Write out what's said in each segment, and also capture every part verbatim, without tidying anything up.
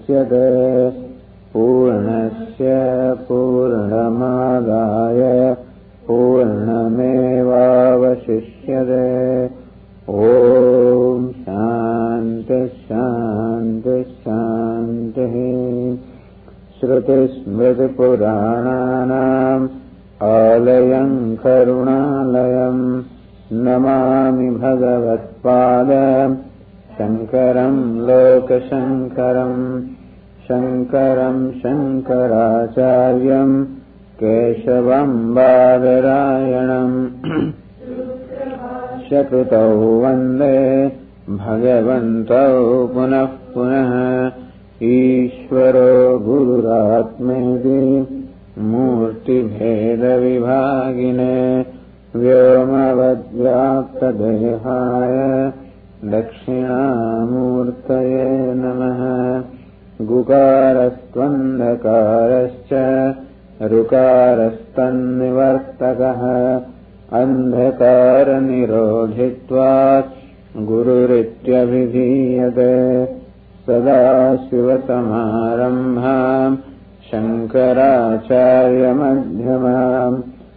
मुच्यते पूर्णस्य पूर्णमादाय पूर्णमेवावशिष्यते। ओम शांति शांति शांति। श्रुतिस्मृतिपुराणानाम् आलयं करुणालयं नमामि भगवत्पादं शंकरं लोकशंकरं। शंकरं शंकराचार्यं केशवं बादरायणं शकृतौ वन्दे भगवन्तौ पुनः पुनः। ईश्वरो गुरुरात्मेति मूर्तिभेदविभागिने व्योमवद्व्याप्तदेहाय दक्षिणामूर्तये नमः। गुकारस्त्वन्धकारश्च ऋकारस्तन्निवर्तकः अन्धकारनिरोधित्वात् गुरुरित्यभिधीयते। सदाशिवसमारम्भाम् शङ्कराचार्यमध्यमाम्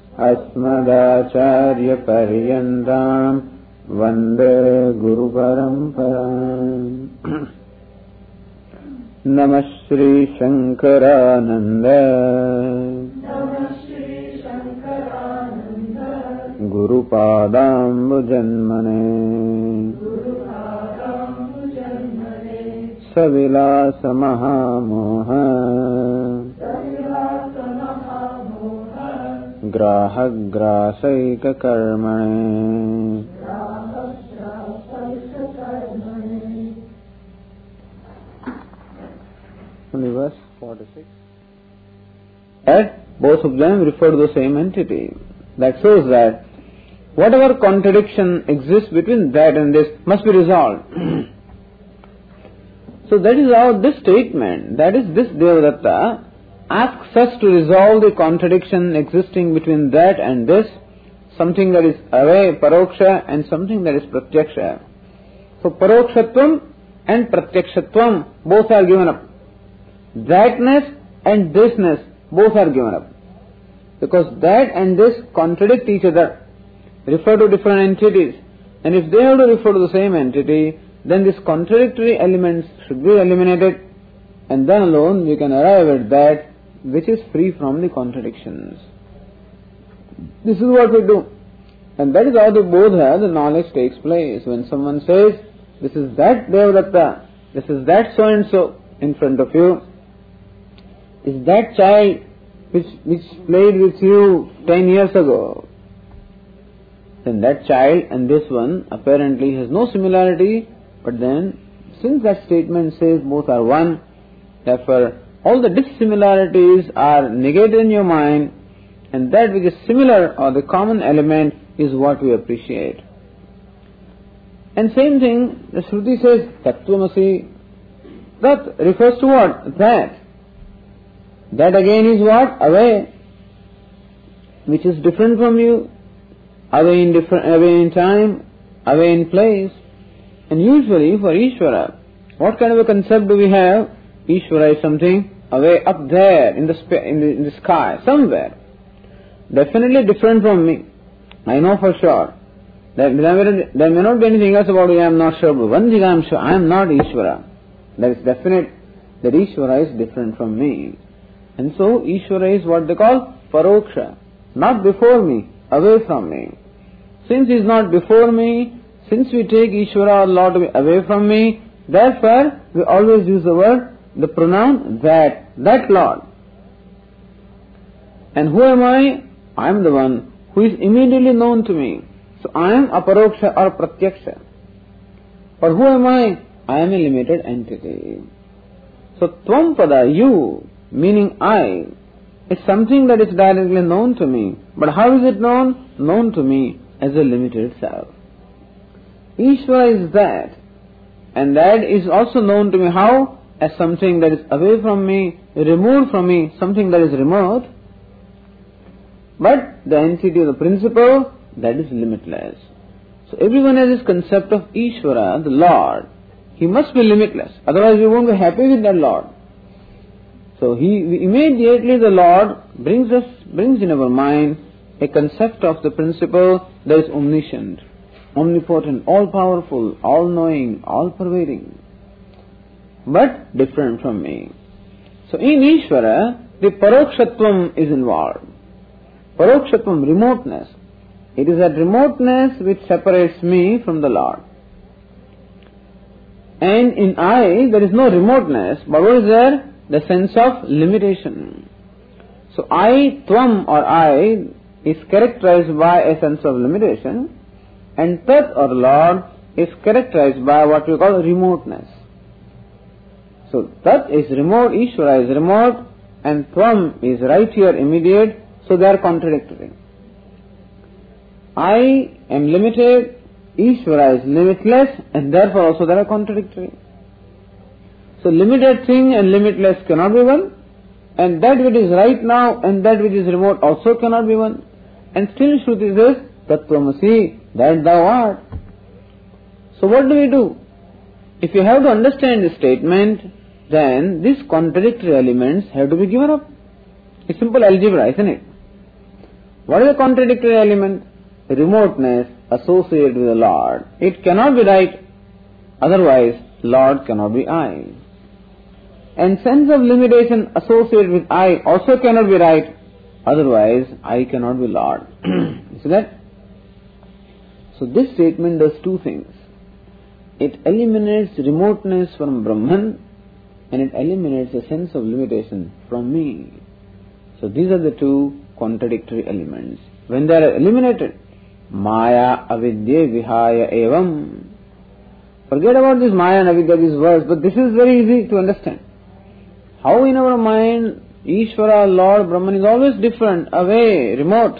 अस्मदाचार्यपर्यन्ताम् वन्दे गुरुपरम्पराम्। नमः Shri Shankaranand गुरुपादाम्बुजन्मने सविलास महामोह ग्राहग्रासैककर्मणे। Verse forty-six. That both of them refer to the same entity. That shows that whatever contradiction exists between that and this must be resolved. So that is how this statement, that is this Devadatta, asks us to resolve the contradiction existing between that and this, something that is away, paroksha, and something that is pratyaksha. So parokshatvam and pratyakshatvam both are given up. Thatness and thisness both are given up. Because that and this contradict each other, refer to different entities. And if they have to refer to the same entity, then these contradictory elements should be eliminated, and then alone we can arrive at that which is free from the contradictions. This is what we do. And that is how the bodha, the knowledge takes place. When someone says, this is that Devadatta, this is that so and so in front of you, is that child which, which played with you ten years ago, then that child and this one apparently has no similarity, but then since that statement says both are one, therefore all the dissimilarities are negated in your mind, and that which is similar or the common element is what we appreciate. And same thing, the Shruti says, Tattvamasi. That refers to what? That. That again is what? Away. Which is different from you. Away in different, away in time, away in place. And usually for Ishvara, what kind of a concept do we have? Ishvara is something away up there in the, sp- in the, in the sky, somewhere. Definitely different from me. I know for sure. There, there, there may not be anything else about it, I am not sure. But one thing I am sure, I am not Ishvara. That is definite, that Ishvara is different from me. And so Ishvara is what they call paroksha. Not before me, away from me. Since he is not before me, since we take Ishvara or Lord to be away from me, therefore we always use the word, the pronoun that, that Lord. And who am I? I am the one who is immediately known to me. So I am a paroksha or pratyaksha. But who am I? I am a limited entity. So Tvampada, you, meaning I, is something that is directly known to me. But how is it known? Known to me as a limited self. Ishvara is that. And that is also known to me how? As something that is away from me, removed from me, something that is remote. But the entity of the principle, that is limitless. So everyone has this concept of Ishvara, the Lord. He must be limitless. Otherwise we won't be happy with that Lord. So he immediately the Lord brings us, brings in our mind a concept of the principle that is omniscient, omnipotent, all-powerful, all-knowing, all-pervading, but different from me. So in Ishvara, the Parokshatvam is involved. Parokshatvam, remoteness. It is that remoteness which separates me from the Lord. And in I, there is no remoteness, but what is there? The sense of limitation. So I, Tvam or I is characterized by a sense of limitation, and Tat or Lord is characterized by what we call remoteness. So Tat is remote, Ishvara is remote, and Tvam is right here, immediate, so they are contradictory. I am limited, Ishvara is limitless, and therefore also they are contradictory. So limited thing and limitless cannot be one, and that which is right now and that which is remote also cannot be one. And still Shruti says, Tattvamasi, that thou art. So what do we do? If you have to understand this statement, then these contradictory elements have to be given up. It's simple algebra, isn't it? What is the contradictory element? Remoteness associated with the Lord. It cannot be right, otherwise Lord cannot be I. And sense of limitation associated with I also cannot be right, otherwise I cannot be Lord. You see that? So this statement does two things. It eliminates remoteness from Brahman, and it eliminates a sense of limitation from me. So these are the two contradictory elements. When they are eliminated, Maya avidya vihaya evam. Forget about this Maya and avidya, these words, but this is very easy to understand. How in our mind Ishvara, Lord, Brahman is always different, away, remote.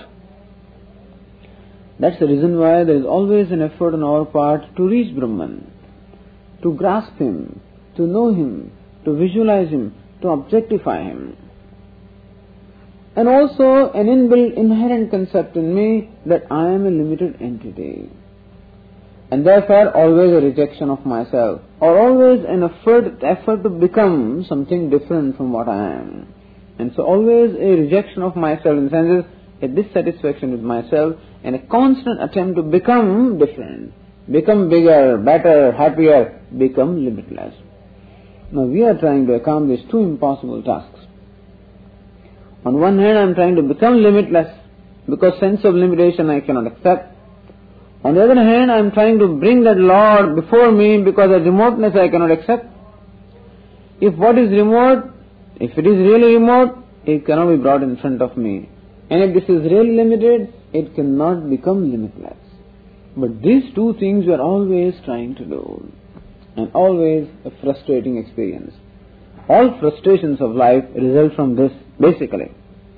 That's the reason why there is always an effort on our part to reach Brahman, to grasp him, to know him, to visualize him, to objectify him. And also an inbuilt inherent concept in me that I am a limited entity. And therefore always a rejection of myself, or always an effort, effort to become something different from what I am. And so always a rejection of myself, in the sense a dissatisfaction with myself, and a constant attempt to become different, become bigger, better, happier, become limitless. Now we are trying to accomplish two impossible tasks. On one hand, I am trying to become limitless, because sense of limitation I cannot accept. On the other hand, I am trying to bring that Lord before me, because of remoteness I cannot accept. If what is remote, if it is really remote, it cannot be brought in front of me. And if this is really limited, it cannot become limitless. But these two things we are always trying to do, and always a frustrating experience. All frustrations of life result from this, basically.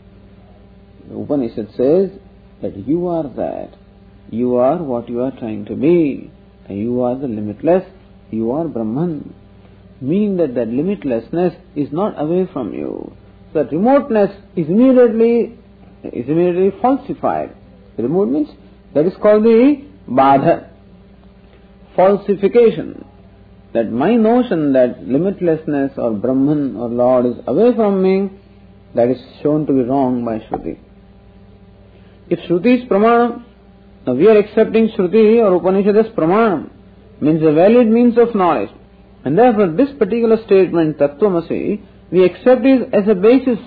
The Upanishad says that you are that. You are what you are trying to be. And you are the limitless. You are Brahman. Meaning that that limitlessness is not away from you. So that remoteness is immediately, is immediately falsified. Remote means, that is called the badha. Falsification. That my notion that limitlessness or Brahman or Lord is away from me, that is shown to be wrong by Shruti. If Shruti is Pramanam, now we are accepting Shruti or Upanishad as Pramanam, means a valid means of knowledge. And therefore this particular statement, Tattvamasi, we accept it as a basis.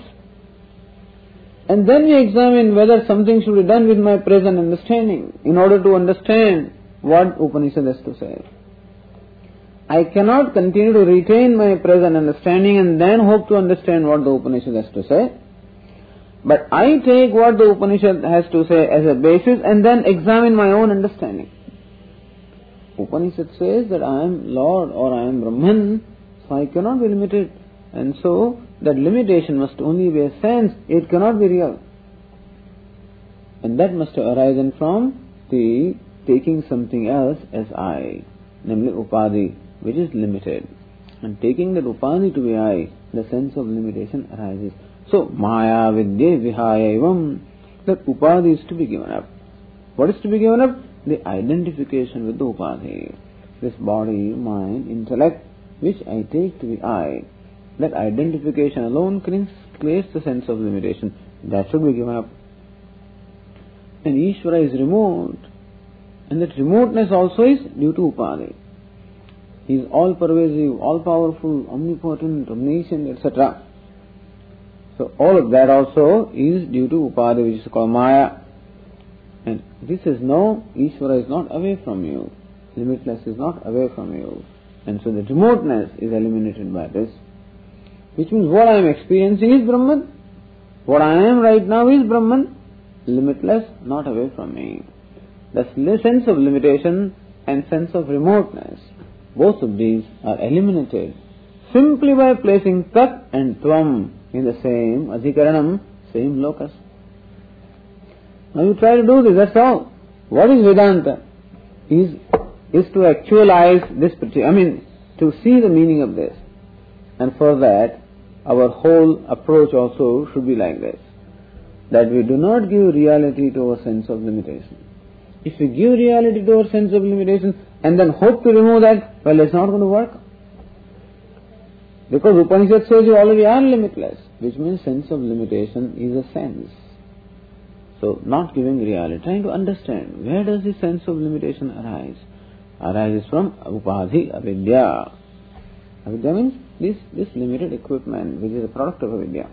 And then we examine whether something should be done with my present understanding in order to understand what Upanishad has to say. I cannot continue to retain my present understanding and then hope to understand what the Upanishad has to say. But I take what the Upanishad has to say as a basis and then examine my own understanding. Upanishad says that I am Lord or I am Brahman, so I cannot be limited. And so that limitation must only be a sense, it cannot be real. And that must have arisen from the taking something else as I, namely Upadhi, which is limited. And taking that Upadhi to be I, the sense of limitation arises. So, Maya Vidya Vihaya Evam, that Upadhi is to be given up. What is to be given up? The identification with the Upadhi. This body, mind, intellect, which I take to be I. that identification alone creates the sense of limitation. That should be given up. And Ishvara is remote, and that remoteness also is due to Upadhi. He is all-pervasive, all-powerful, omnipotent, omniscient, et cetera. So all of that also is due to Upadhi, which is called Maya. And this is no, Ishvara is not away from you. Limitless is not away from you. And so the remoteness is eliminated by this. Which means what I am experiencing is Brahman. What I am right now is Brahman. Limitless, not away from me. The sense of limitation and sense of remoteness, both of these are eliminated simply by placing Tat and Tvam in the same Adhikaranam, same locus. Now you try to do this, that's all. What is Vedanta? Is, is to actualize this particular, I mean, to see the meaning of this. And for that, our whole approach also should be like this. That we do not give reality to our sense of limitation. If we give reality to our sense of limitation and then hope to remove that, well, it's not going to work. Because Upanishad says you already are limitless, which means sense of limitation is a sense. So, not giving reality, trying to understand where does the sense of limitation arise? Arises from Upadhi, Avidya. Avidya means this, this limited equipment, which is a product of Avidya.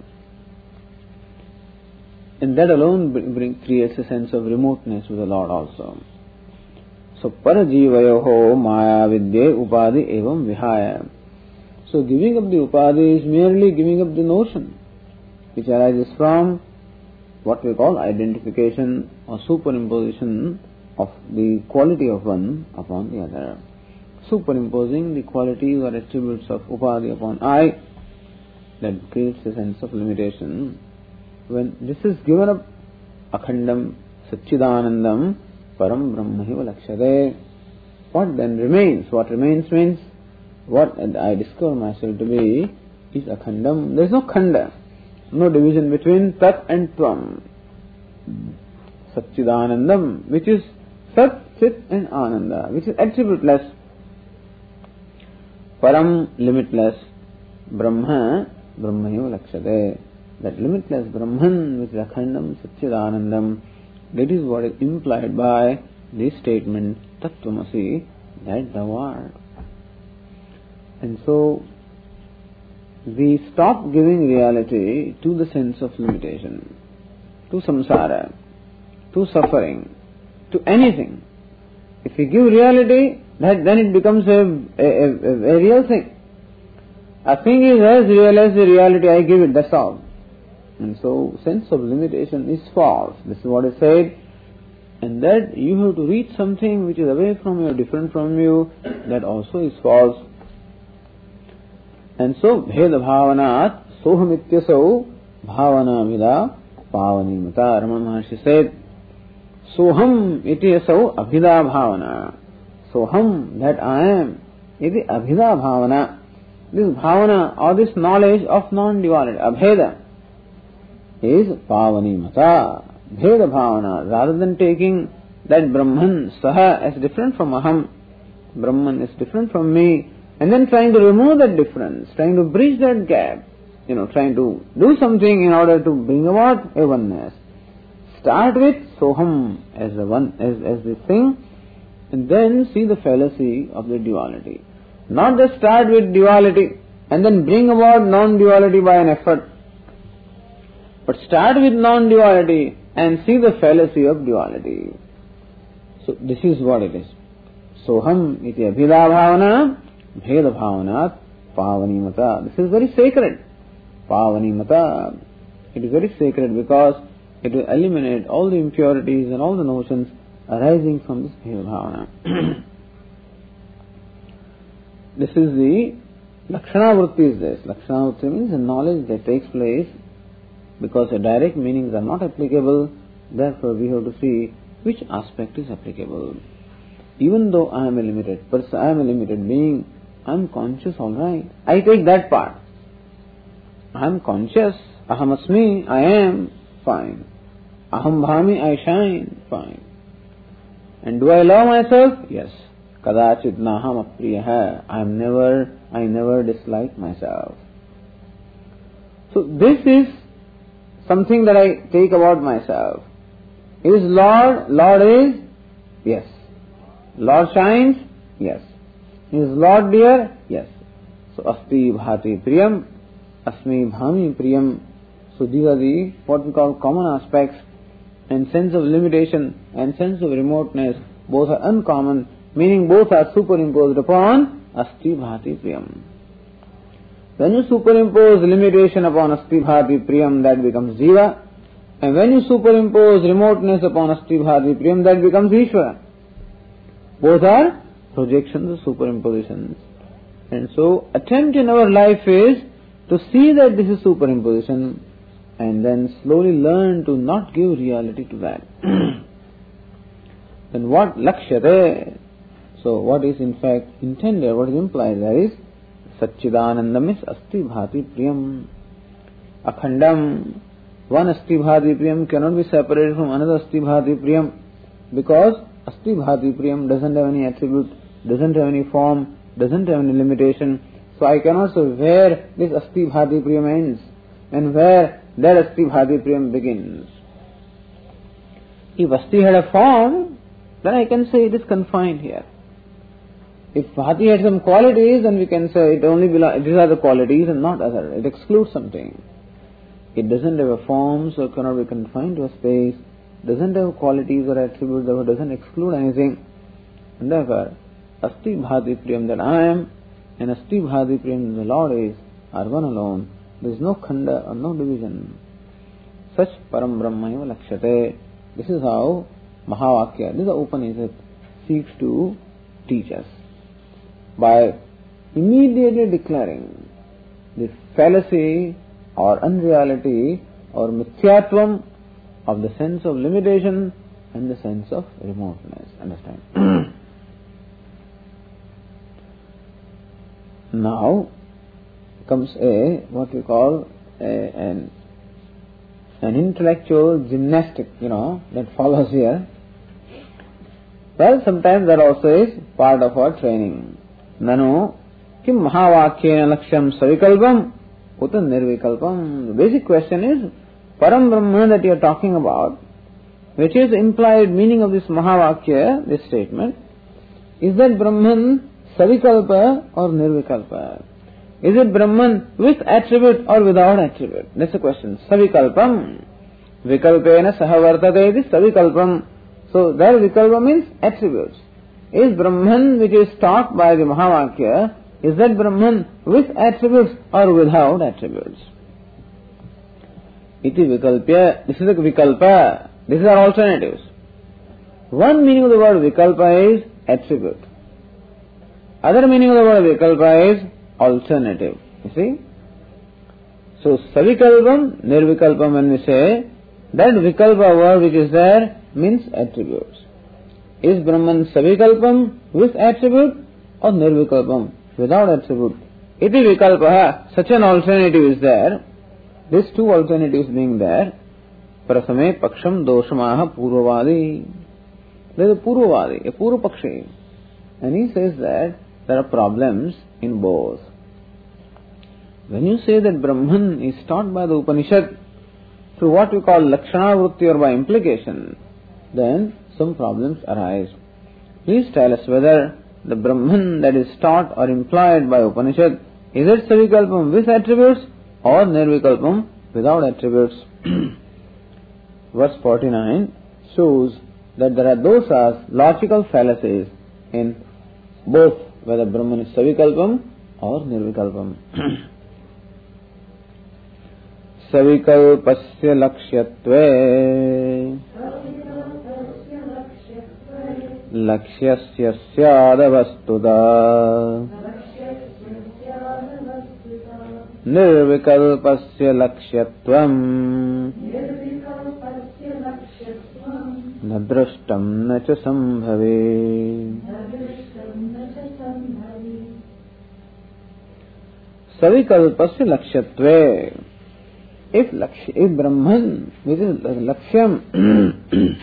And that alone bring, creates a sense of remoteness with the Lord also. So, Parajivayoho Maya Vidya Upadhi Evam Vihaya. So, giving up the Upadhi is merely giving up the notion, which arises from what we call identification or superimposition of the quality of one upon the other. Superimposing the qualities or attributes of Upadhi upon I, that creates a sense of limitation. When this is given up, Akhandam, Satchidanandam, Param Brahmahiva Lakshade, what then remains? What remains means, what I discover myself to be is Akhandam. There is no Khanda, no division between Tat and Tvam. Satchidanandam, which is Sat, Chit and Ananda, which is attributeless. Param, limitless. Brahma, Brahmahiva Lakshade. That limitless Brahman, which is Akhandam, Satchidanandam, that is what is implied by this statement, Tattvamasi, that thou art. And so, we stop giving reality to the sense of limitation, to samsara, to suffering, to anything. If we give reality, that then it becomes a, a, a, a real thing. A thing is as real as the reality I give it, that's all. And so, sense of limitation is false. This is what is said. And that you have to reach something which is away from you, different from you, that also is false. And so, Bheda Bhavanat, Sohamityasau, Bhavana Vida, Pavani Mata. Ramana Maharshi said, Soham ityasau Abhida Bhavana. Soham, that I am, iti Abhida Bhavana. This Bhavana or this knowledge of non-duality, Abheda, is Pavani Mata, Bheda Bhavana. Rather than taking that Brahman, Saha, as different from Aham, Brahman is different from me, and then trying to remove that difference, trying to bridge that gap, you know, trying to do something in order to bring about a oneness. Start with Soham as the one, as, as the thing, and then see the fallacy of the duality. Not just start with duality and then bring about non-duality by an effort, but start with non-duality and see the fallacy of duality. So this is what it is. Soham iti abhida bhavana, bheda bhavanat, pavani mata. This is very sacred. Pavani mata. It is very sacred because it will eliminate all the impurities and all the notions arising from this bheda bhavana. This is the Lakshana Vritti is this. Lakshana Vritti means the knowledge that takes place because the direct meanings are not applicable. Therefore, we have to see which aspect is applicable. Even though I am a limited person, I am a limited being, I am conscious, all right. I take that part. I am conscious. Aham asmi, I am, fine. Aham bhami, I shine, fine. And do I love myself? Yes. Kadachit naham apriyaha. I am never, I never dislike myself. So this is something that I take about myself. Is Lord, Lord is? Yes. Lord shines? Yes. Is Lord dear? Yes. So asti bhati priyam, asmi bhami priyam. So these are the what we call common aspects, and sense of limitation and sense of remoteness, both are uncommon, meaning both are superimposed upon asti bhati priyam. When you superimpose limitation upon asti bhati priyam, that becomes jiva, and when you superimpose remoteness upon asti bhati priyam, that becomes Ishvara. Both are projections or superimpositions. And so attempt in our life is to see that this is superimposition and then slowly learn to not give reality to that. Then what lakshyate? So what is in fact intended, what is implied there is Satchidanandam is asti bhati priyam. Akhandam, one asti bhati priyam cannot be separated from another asti bhati priyam, because asti bhati priyam doesn't have any attribute, doesn't have any form, doesn't have any limitation. So I cannot say where this asti bhati priyam ends and where that asti bhati priyam begins. If asti had a form, then I can say it is confined here. If bhati had some qualities, then we can say it only belongs, these are the qualities and not other. It excludes something. It doesn't have a form, so it cannot be confined to a space. Doesn't have qualities or attributes, therefore doesn't exclude anything. And therefore, asti bhati priyam that I am and asti bhati priyam that the Lord is are one alone. There is no khanda or no division. Such param brahmaiva lakshate. This is how Mahavakya, this is the Upanishad, seeks to teach us. By immediately declaring the fallacy or unreality or mithyatvam of the sense of limitation and the sense of remoteness. Understand? Now comes a, what we call a, an, an intellectual gymnastic, you know, that follows here. Well, sometimes that also is part of our training. Nanu kim mahavakyena laksham savikalpam uta nirvikalpam. The basic question is, Param Brahma that you are talking about, which is the implied meaning of this Mahavakya, this statement, is that Brahman savikalpa or nirvikalpa? Is it Brahman with attribute or without attribute? That's the question. Savikalpam. Vikalpena sahavartate is savikalpam. So there vikalpa means attributes. Is Brahman which is taught by the Mahavakya, is that Brahman with attributes or without attributes? Iti vikalpya, this is the vikalpa, these are alternatives. One meaning of the word vikalpa is attribute. Other meaning of the word vikalpa is alternative. You see? So savikalpam, nirvikalpam, when we say, that vikalpa word which is there means attributes. Is Brahman savikalpam with attribute or nirvikalpam without attribute? Iti vikalpaha, such an alternative is there. These two alternatives being there, prasame paksham doshamaha purvavadi. There is a purvavadi, a purvapakshi. And he says that there are problems in both. When you say that Brahman is taught by the Upanishad through what we call lakshana vritti or by implication, then some problems arise. Please tell us whether the Brahman that is taught or implied by Upanishad, is it savikalpam with attributes or nirvikalpam without attributes? Verse forty-nine shows that there are dosas, logical fallacies in both whether Brahman is savikalpam or nirvikalpam. Savikalpasya lakshyatve lakshyasya syadavastuda nirvikalpasya lakshyatvam nadrashtam nacha sambhave. Savikalpasya lakshyatve. If lakshya, if Brahman, which is lakshyam,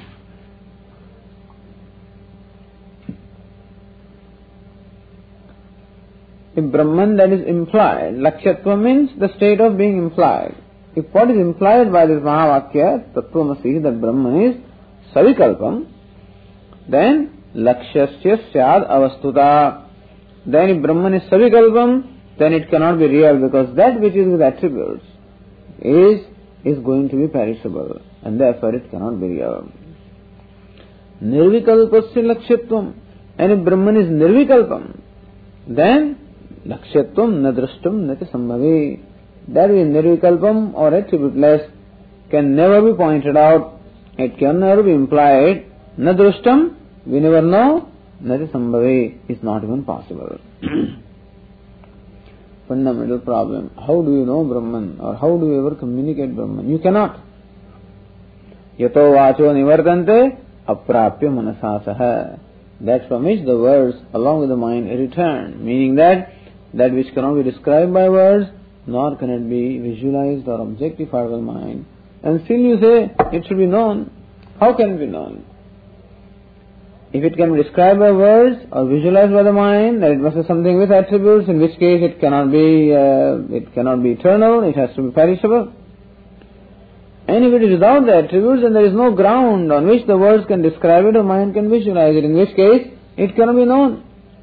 if Brahman that is implied, Lakshatva means the state of being implied. If what is implied by this Mahavakya, Tattvamasi, that Brahman is Savikalpam, then Lakshasya Syad Avastuta. Then if Brahman is Savikalpam, then it cannot be real, because that which is with attributes is is going to be perishable, and therefore it cannot be real. Nirvikalpasya Lakshatvam. And if Brahman is Nirvikalpam, then Lakshatvam na drashtam na sambhavi. That is Nirvikalpam or attributeless can never be pointed out. It can never be implied. Na drashtam, we never know. Na sambhavi is not even possible. Fundamental problem. How do you know Brahman, or how do you ever communicate Brahman? You cannot. Yato vacho nivartante aprapya manasasaha. That from which the words along with the mind return. Meaning that that which cannot be described by words, nor can it be visualized or objectified by the mind. And still you say it should be known. How can it be known? If it can be described by words or visualized by the mind, then it must be something with attributes, in which case it cannot be uh, it cannot be eternal, it has to be perishable. And if it is without the attributes, then there is no ground on which the words can describe it or mind can visualize it, in which case it cannot be known.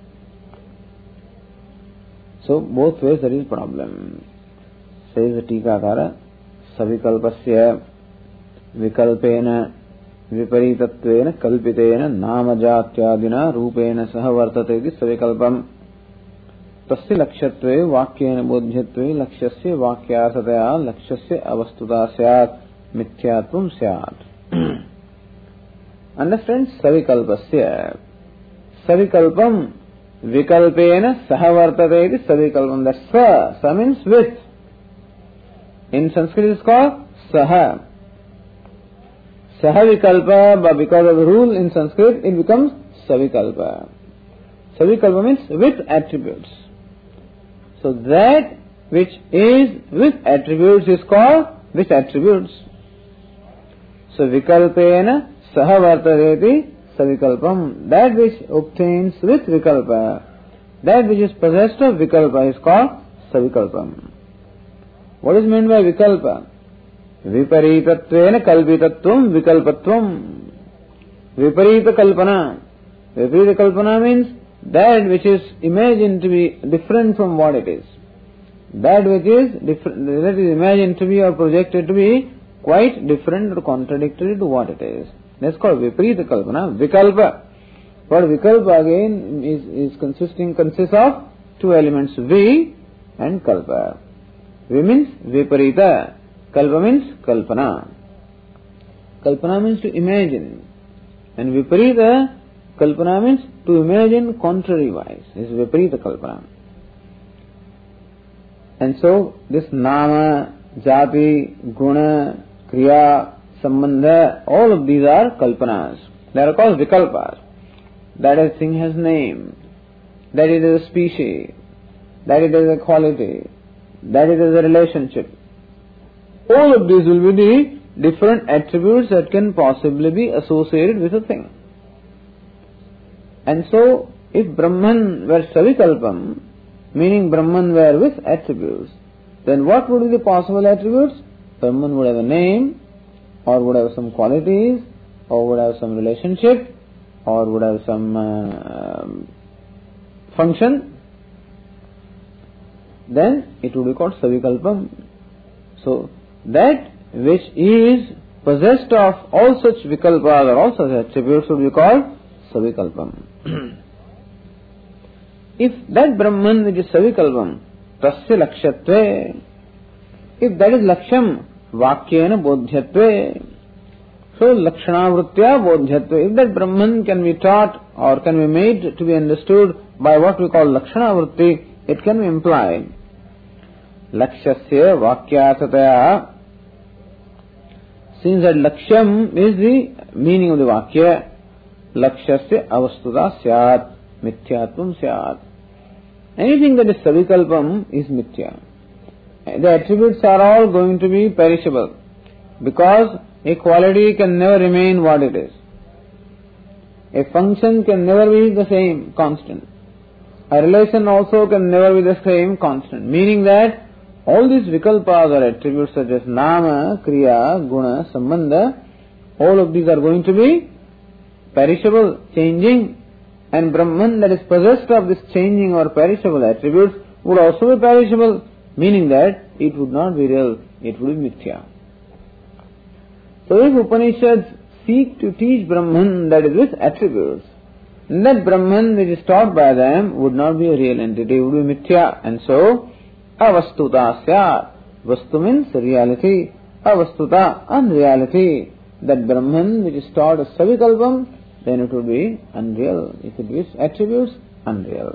So both ways there is problem. Says the Tikakara, Savikalpasya Vikalpena Viparitattvena Kalpitena Namajatyadina Rupena Sahavartate Savikalpam Tasya Lakshatve Vakyena Bodhyatve Lakshasya Vakyasataya Lakshasya Avastuta Syat Mithyatvam Syat. Understand? Savikalpasya Savikalpam Vikalpena Sahavartate Savikalpam. That Sa, Sa means with. In Sanskrit it is called Saha. Sahavikalpa, but because of the rule in Sanskrit, it becomes Savikalpa. Savikalpa means with attributes. So that which is with attributes is called with attributes. So Vikalpena Sahavartadeti Savikalpam. That which obtains with Vikalpa, that which is possessed of Vikalpa is called Savikalpam. What is meant by Vikalpa? Viparitatvena kalpitatvam vikalpatvam. Viparita kalpana. Viparita kalpana means that which is imagined to be different from what it is. That which is different, that is imagined to be or projected to be quite different or contradictory to what it is. That's called viparita kalpana. Vikalpa. But vikalpa again is, is consisting consists of two elements, vi and kalpa. Vi means viparita. Kalpa means kalpana. Kalpana means to imagine. And viparita, kalpana means to imagine contrary-wise. This is viparita kalpana. And so, this nama, jati, guna, kriya, sambandha, all of these are kalpanas. They are called vikalpas. That a thing has name, that it is a species, that it is a quality, that it is a relationship. All of these will be the different attributes that can possibly be associated with a thing. And so, if Brahman were Savikalpam, meaning Brahman were with attributes, then what would be the possible attributes? Brahman would have a name, or would have some qualities, or would have some relationship, or would have some uh, function. Then it would be called Savikalpam. So, that which is possessed of all such vikalpas or all such attributes would be called Savikalpam. If that Brahman which is Savikalpam, Tasya Lakshatve, if that is Laksham, Vakyena Bodhyatve, so Lakshanavritya Bodhyatve, if that Brahman can be taught or can be made to be understood by what we call Lakshanavritti, it can be implied. Lakshasya Vakyasataya. Since that Laksham is the meaning of the Vakya, Lakshasya Avastuta Syat Mithyatvam Syat. Anything that is Savikalpam is Mithya. The attributes are all going to be perishable, because a quality can never remain what it is. A function can never be the same, constant. a relation also can never be the same constant. Meaning that all these vikalpas or attributes such as nama, kriya, guna, sambandha, all of these are going to be perishable, changing, and Brahman that is possessed of this changing or perishable attributes would also be perishable, meaning that it would not be real, it would be mithya. So if Upanishads seek to teach Brahman that is with attributes, that Brahman which is taught by them would not be a real entity, it would be mithya, and so avastuta syat. Vastu means reality, avastuta, unreality. That Brahman which is taught as savikalpam, then it would be unreal. If it is attributes, unreal.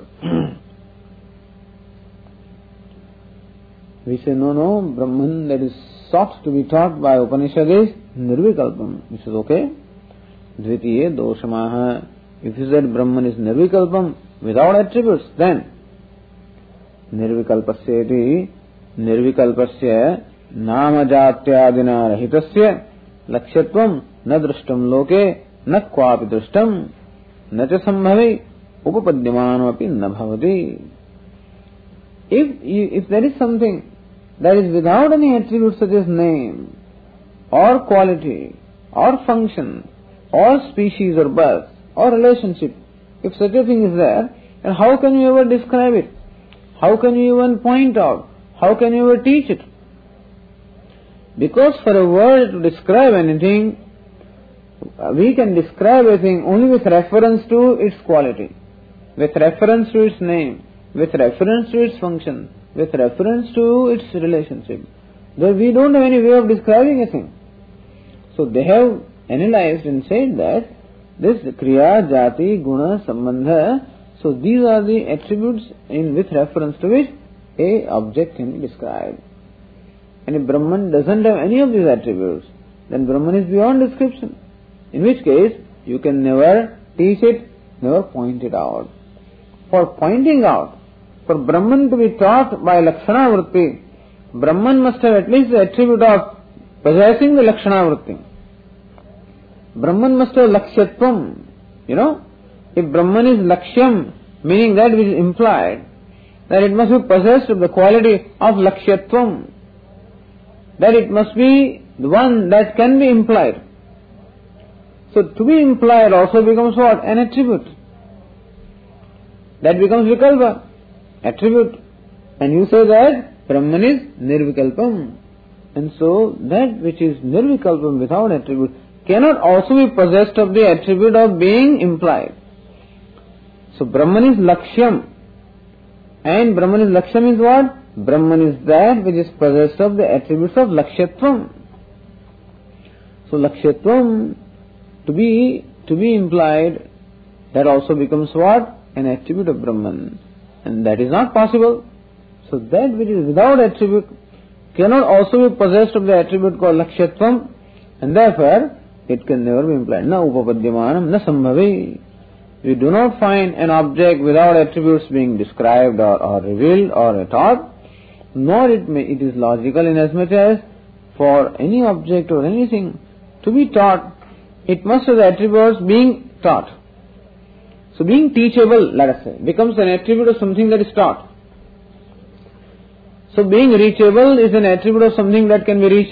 We say, no, no, Brahman that is sought to be taught by Upanishad is nirvikalpam, which is okay. Dvitiye doshamaha. If you said Brahman is nirvikalpam, without attributes, then nirvikalpasyeti, nirvikalpasya nama jatyadina rahitasya lakshyatvam na drashtam loke na kvapi drashtam na cha sambhavi upapadyamanam api na bhavati. If you, if there is something that is without any attributes such as name or quality or function or species or birth or relationship, if such a thing is there, then how can you ever describe it? How can you even point out? How can you ever teach it? Because for a word to describe anything, we can describe a thing only with reference to its quality, with reference to its name, with reference to its function, with reference to its relationship. Though we don't have any way of describing a thing. So they have analyzed and said that this kriya, jati, guna, sambandha, so these are the attributes in with reference to which a object can be described. And if Brahman doesn't have any of these attributes, then Brahman is beyond description. In which case, you can never teach it, never point it out. For pointing out, for Brahman to be taught by Lakshana Vritti, Brahman must have at least the attribute of possessing the Lakshana Vritti. Brahman must have Lakshyatvam. You know, if Brahman is Lakshyam, meaning that which is implied, then it must be possessed of the quality of Lakshyatvam. That it must be the one that can be implied. So to be implied also becomes what? An attribute. That becomes vikalpa, attribute. And you say that Brahman is nirvikalpam. And so that which is nirvikalpam without attribute cannot also be possessed of the attribute of being implied. So Brahman is Lakshyam. And Brahman is Lakshyam is what? Brahman is that which is possessed of the attributes of Lakshyatvam. So Lakshyatvam, to be, to be implied, that also becomes what? An attribute of Brahman. And that is not possible. So that which is without attribute cannot also be possessed of the attribute called Lakshyatvam, and therefore it can never be implied. Na upapadyamanam, na sambhavi. You do not find an object without attributes being described or, or revealed or taught, nor it may, it is logical inasmuch as for any object or anything to be taught, it must have the attributes being taught. So being teachable, let us say, becomes an attribute of something that is taught. So being reachable is an attribute of something that can be reached.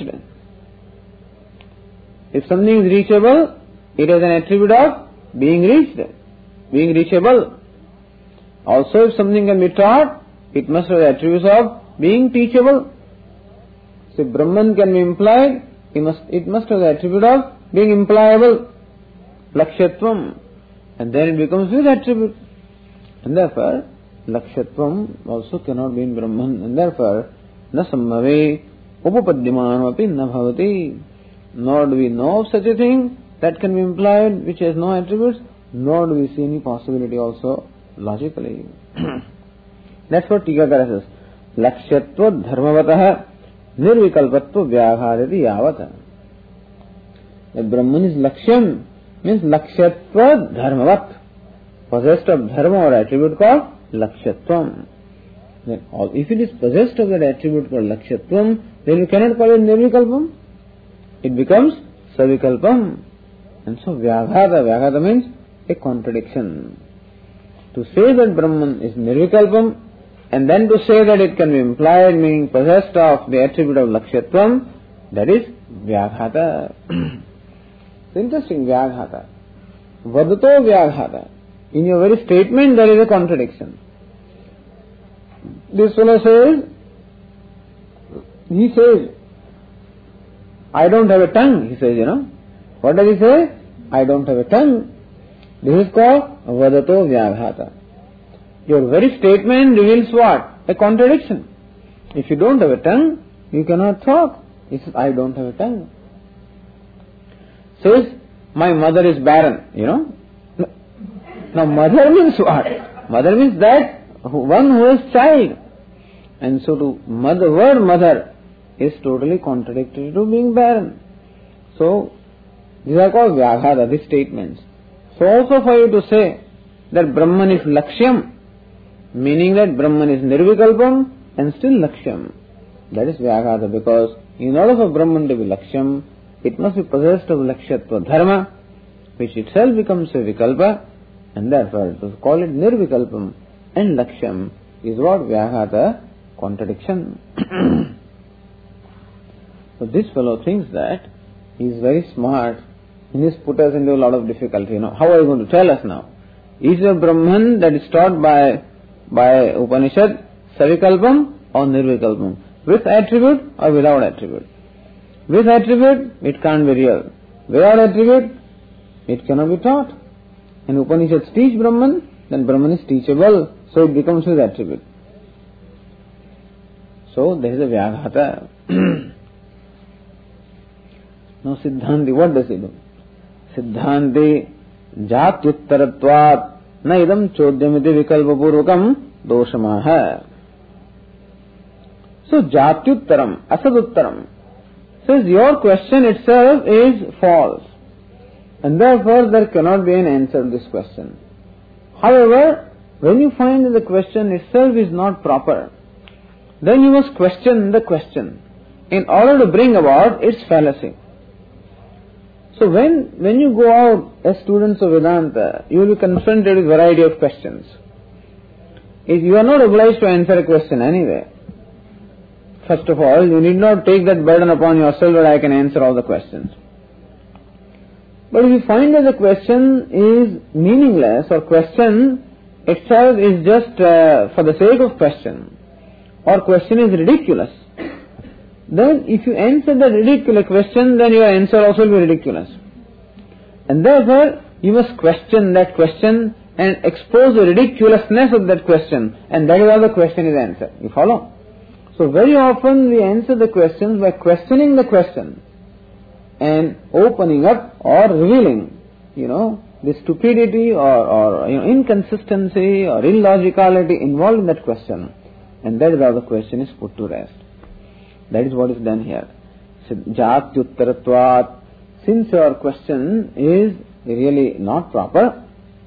If something is reachable, it is an attribute of being reached, being reachable. Also, if something can be taught, it must have the attributes of being teachable. So if Brahman can be implied, it must, it must have the attribute of being impliable, Lakshyatvam. And then it becomes with attribute. And therefore, Lakshyatvam also cannot be in Brahman. And therefore, na sambhave upapadyamanam api na bhavati. Nor do we know of such a thing that can be implied which has no attributes, nor do we see any possibility also logically. That's what Tikakara says. Lakshyatva dharmavatah nirvikalpatva vyaghadati yavata. That Brahman is Lakshyam means Lakshyatva dharmavat, possessed of dharma or attribute called Lakshyatvam. Then if it is possessed of that attribute called Lakshyatvam, then you cannot call it nirvikalpam. It becomes savikalpam. And so vyaghata, vyaghata means a contradiction. To say that Brahman is Nirvikalpam and then to say that it can be implied, meaning possessed of the attribute of Lakshyatvam, that is Vyaghata. It's interesting, Vyaghata. Vadato Vyaghata. In your very statement there is a contradiction. This fellow says, he says, I don't have a tongue, he says, you know. What does he say? I don't have a tongue. This is called Vadato Vyaghata. Your very statement reveals what? A contradiction. If you don't have a tongue, you cannot talk. He says, I don't have a tongue. Says, my mother is barren, you know. Now mother means what? Mother means that one who is child. And so to mother, word mother is totally contradictory to being barren. So, these are called Vyaghata, these statements. So also for you to say that Brahman is Lakshyam, meaning that Brahman is Nirvikalpam and still Lakshyam. That is Vyaghata, because in order for Brahman to be Lakshyam, it must be possessed of Lakshyatva Dharma, which itself becomes a Vikalpa, and therefore to call it Nirvikalpam and Lakshyam is what Vyaghata, contradiction. So this fellow thinks that he is very smart. He has put us into a lot of difficulty. You know, how are you going to tell us now? Is the Brahman that is taught by by Upanishad Savikalpam or Nirvikalpam? With attribute or without attribute? With attribute, it can't be real. Without attribute, it cannot be taught. And Upanishads teach Brahman, then Brahman is teachable, so it becomes with attribute. So there is a Vyaghata. Now Siddhanti, what does he do? Siddhanti Jatyuttaratvat na idam chodyamiti vikalpapurvakam doshamaha. So Jatyuttaram, Asaduttaram, says your question itself is false. And therefore there cannot be an answer to this question. However, when you find that the question itself is not proper, then you must question the question in order to bring about its fallacy. So when, when you go out as students of Vedanta, you will be confronted with a variety of questions. If you are not obliged to answer a question anyway. First of all, you need not take that burden upon yourself that I can answer all the questions. But if you find that the question is meaningless, or question itself is just uh, for the sake of question, or question is ridiculous, then if you answer that ridiculous question, then your answer also will be ridiculous. And therefore, you must question that question and expose the ridiculousness of that question, and that is how the question is answered. You follow? So very often we answer the questions by questioning the question and opening up or revealing, you know, the stupidity or, or you know, inconsistency or illogicality involved in that question. And that is how the question is put to rest. That is what is done here. Jatyuttaratvat. Since your question is really not proper,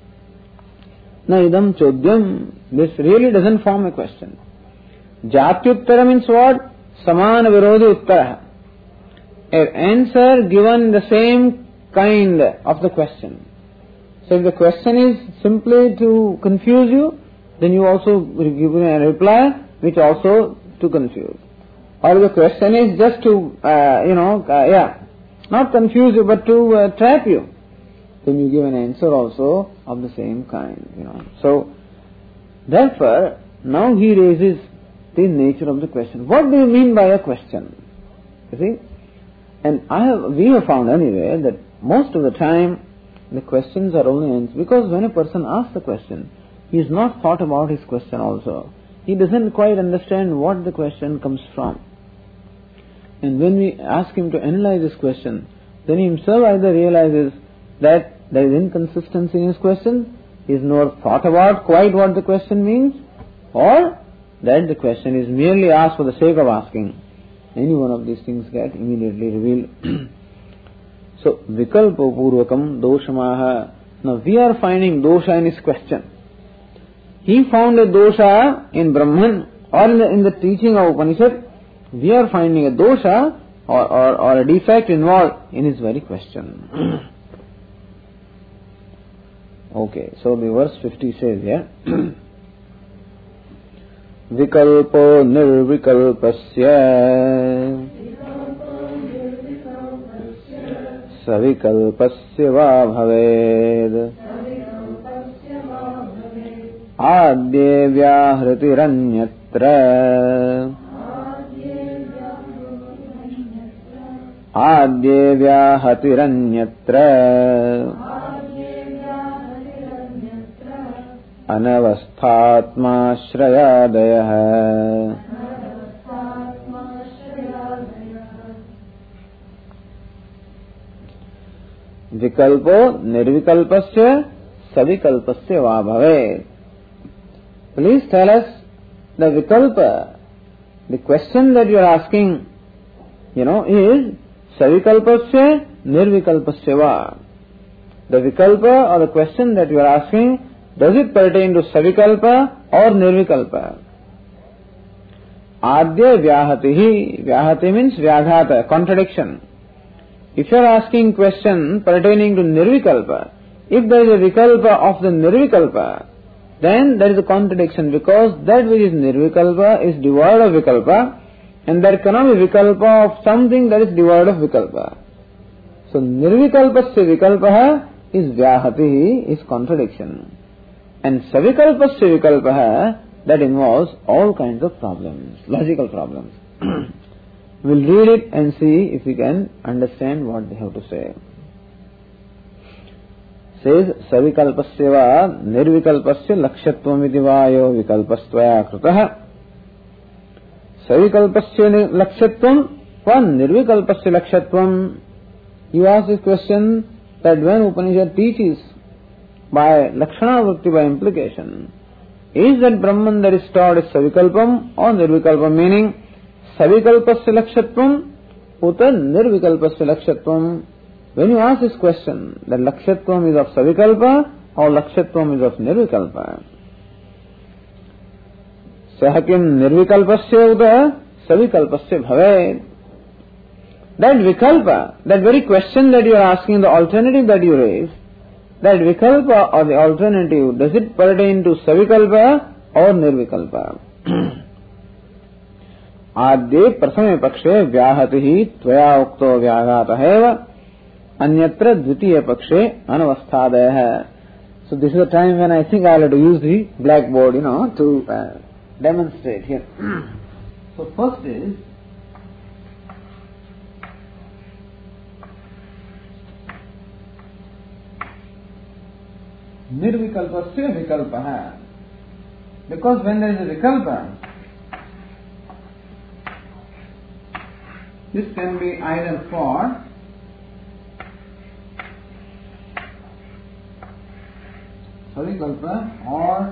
na idam chodyam, this really doesn't form a question. Jatyuttara means what? Samana virodhi uttara. An answer given the same kind of the question. So if the question is simply to confuse you, then you also give a reply which also to confuse. Or the question is just to, uh, you know, uh, yeah, not confuse you but to uh, trap you, then you give an answer also of the same kind, you know. So, therefore, now he raises the nature of the question. What do you mean by a question? You see? And I have, we have found anyway that most of the time the questions are only answered because when a person asks a question, he has not thought about his question also. He doesn't quite understand what the question comes from. And when we ask him to analyze this question, then he himself either realizes that there is inconsistency in his question, he has not thought about quite what the question means, or that the question is merely asked for the sake of asking. Any one of these things get immediately revealed. So, vikalpa purvakam doshamaha. Now we are finding dosha in his question. He found a dosha in Brahman or in the, in the teaching of Upanishad. We are finding a dosha or, or, or a defect involved in his very question. Okay, so the verse fifty says here, Vikalpo nirvikalpasya savikalpasya va bhaved adye vyahritiranyatra adye vyahatiranyatra anavasthatma shrayadayah. Vikalpo nirvikalpasya savikalpasya va bhavet. Please tell us the vikalpa, the question that you are asking, you know, is savikalpasya nirvikalpasya va. The vikalpa or the question that you are asking, does it pertain to savikalpa or nirvikalpa? Adya vyahatihi. Vyahati means vyaghata, contradiction. If you are asking question pertaining to nirvikalpa, if there is a vikalpa of the nirvikalpa, then there is a contradiction, because that which is nirvikalpa is devoid of vikalpa, and there cannot be vikalpa of something that is devoid of vikalpa. So nirvikalpasya vikalpaha is vyahatihi, is contradiction. And savikalpasya vikalpaha, that involves all kinds of problems, logical problems. We'll read it and see if we can understand what they have to say. Says savikalpasya va nirvikalpasya lakshatvam iti vayo vikalpastvaya krutah. Savikalpasya lakshatvam va nirvikalpasya lakshatvam. You ask this question that when Upanishad teaches by lakshana vrutti, by implication, is that Brahman that is taught is savikalpam or nirvikalpam, meaning savikalpasya lakshatvam uta nirvikalpasya lakshatvam. When you ask this question, that lakshatvam is of savikalpa or lakshatvam is of nirvikalpa, sahakim nirvikalpasya uta savikalpasya bhavet. That vikalpa, that very question that you are asking, the alternative that you raise, that vikalpa or the alternative, does it pertain to savikalpa or nirvikalpa? Adye prasame pakshe vyahatihi tvaya ukto vyaghataheva anyatra dvitiya pakshe anavasthadayah. So this is the time when I think I will have to use the blackboard, you know, to uh, demonstrate here. So first is nirvikalpasya vikalpaha. Because when there is a vikalpa, this can be either for savikalpa or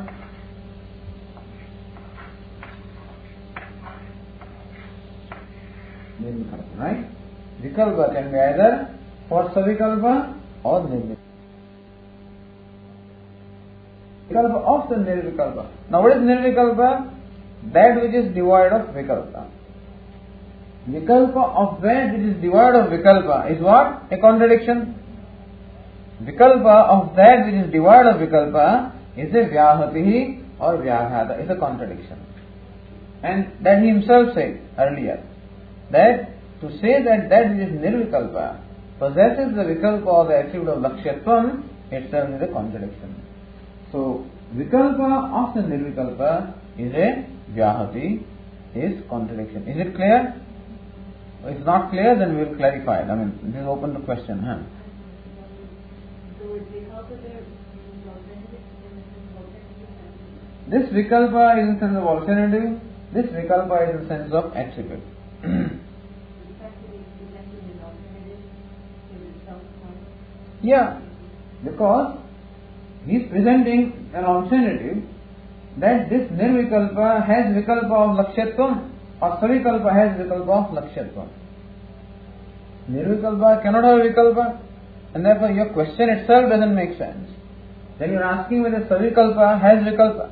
nirvikalpa, right? Vikalpa can be either for savikalpa or nirvikalpa. Vikalpa of the nirvikalpa. Now what is nirvikalpa? That which is devoid of vikalpa. Vikalpa of that which is devoid of vikalpa is what? A contradiction. Vikalpa of that which is devoid of vikalpa is a vyahatihi or vyaghata, is a contradiction. And that he himself said earlier, that to say that that which is nirvikalpa possesses the vikalpa or the attribute of lakshatvam itself is a contradiction. So, vikalpa of the nirvikalpa is a vyahati, is contradiction. Is it clear? If it's not clear, then we will clarify it. I mean, this is open to question. Huh? This vikalpa is in the sense of alternative, this vikalpa is in the sense of attribute. Yeah, because he is presenting an alternative that this nirvikalpa has vikalpa of lakshatvam or savikalpa has vikalpa of lakshatvam. Nirvikalpa cannot have vikalpa, and therefore your question itself doesn't make sense. Then you are asking whether savikalpa has vikalpa.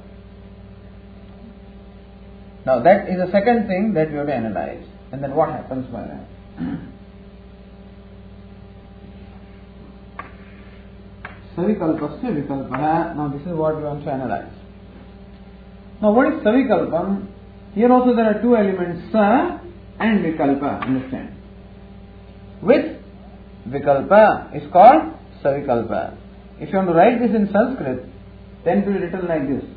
Now that is the second thing that we have to analyze. And then what happens by that? Savikalpasya vikalpaha. Now this is what we want to analyze. Now what is savikalpam? Here also there are two elements, sa and vikalpa. Understand? With vikalpa is called savikalpa. If you want to write this in Sanskrit, then it will be written like this.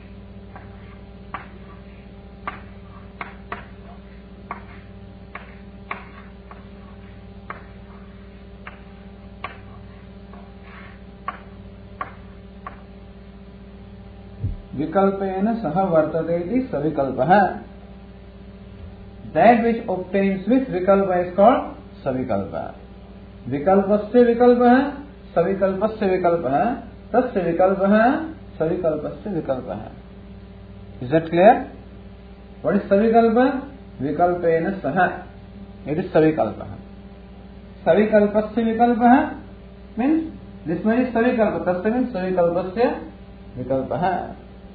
Vikalpena saha vartate savikalpaha. That which obtains with vikalpa is called savikalpa. Vikalpasya vikalpaha, savikalpasya vikalpaha, tasya vikalpaha, savikalpasya vikalpaha. Is that clear? What is savikalpa? Vikalpena saha. It is savikalpaha. Savikalpasya vikalpaha means this one is savikalpa. Tasya means savikalpasya vikalpaha.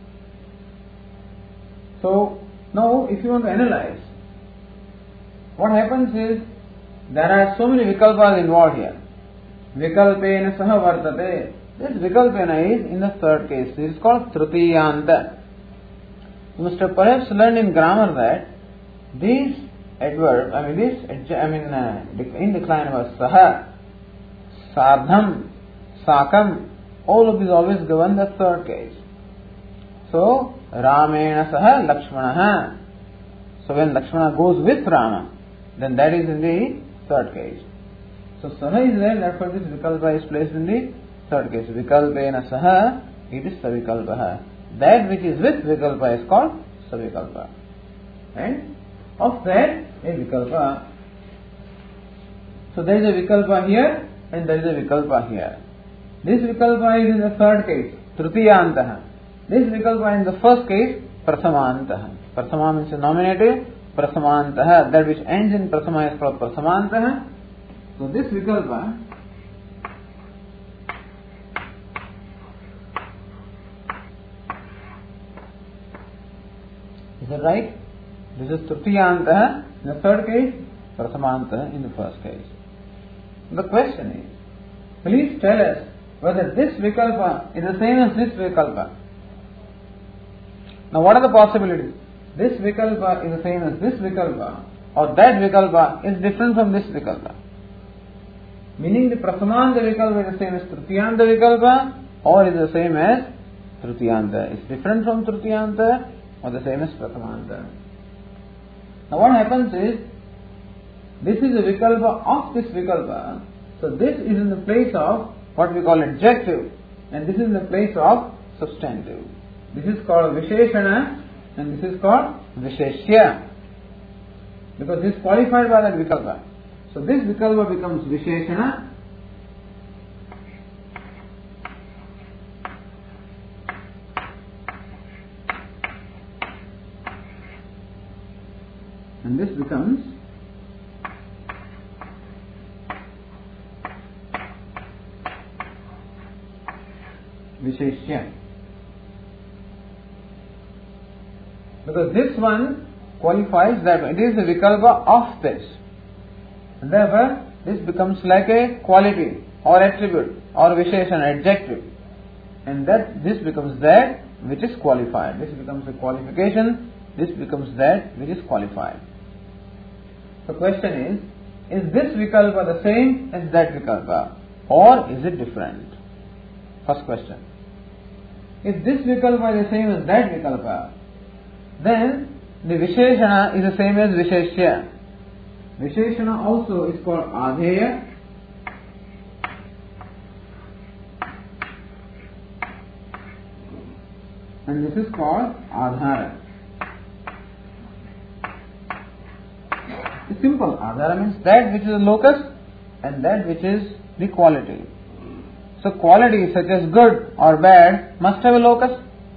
So, now if you want to analyze, what happens is, there are so many vikalpas involved here. Vikalpena saha vartate. This vikalpena is in the third case. This is called trutiyanta. You must have perhaps learned in grammar that these adverbs, I mean this, I mean uh, in decline was saha, sardham, sakam, all of these always govern the third case. So, Ramena saha Lakshmanaha. So when Lakshmana goes with Rama, then that is in the third case. So saha is there, therefore this vikalpa is placed in the third case. Vikalpena saha, it is savikalpaha. That which is with vikalpa is called savikalpa. And of that, a vikalpa. So there is a vikalpa here and there is a vikalpa here. This vikalpa is in the third case, trutiyantaha. This vikalpa in the first case, prasamantaha. Prasama means a nominative, prasamantaha. That which ends in prasama is called prasamantaha. So this vikalpa is that right? This is trutiyantaha in the third case, prasamantaha in the first case. The question is, please tell us whether this vikalpa is the same as this vikalpa. Now what are the possibilities? This vikalpa is the same as this vikalpa, or that vikalpa is different from this vikalpa. Meaning the prasamanta vikalpa is the same as trutiyanta vikalpa, or is the same as trutiyanta. It's different from trutiyanta, or the same as prasamanta. Now what happens is, this is a vikalpa of this vikalpa, so this is in the place of what we call adjective, and this is in the place of substantive. This is called Visheshana and this is called Visheshya, because this is qualified by that vikalpa. So this vikalpa becomes Visheshana and this becomes Visheshya. Because this one qualifies that it is the vikalpa of this. And therefore, this becomes like a quality or attribute or visheshana, adjective. And that this becomes that which is qualified. This becomes a qualification, this becomes that which is qualified. The question is, is this vikalpa the same as that vikalpa, or is it different? First question. If this vikalpa is the same as that vikalpa, then the Visheshana is the same as Visheshya. Visheshana also is called Adheya. And this is called Adhara. It's simple. Adhara means that which is the locus and that which is the quality. So qualities such as good or bad must have a locus.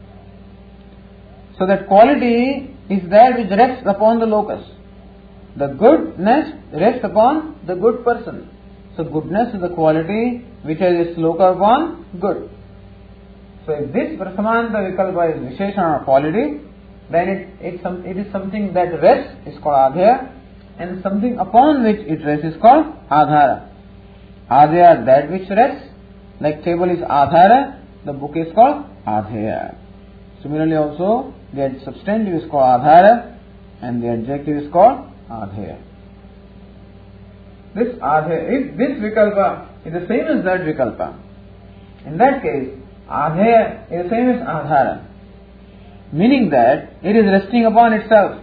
So that quality is that which rests upon the locus. The goodness rests upon the good person. So goodness is the quality which has its locus upon good. So if this prasamanta vikalpa is visheshana or quality, then it, it, some, it is something that rests, is called adhya, and something upon which it rests is called adhara. Adhya, that which rests, Like table is Adhara, the book is called Adheya. Similarly also, the substantive is called Adhara and the adjective is called Adheya. This Adheya, if this Vikalpa is the same as that Vikalpa, in that case, Adheya is the same as Adhara, meaning that it is resting upon itself,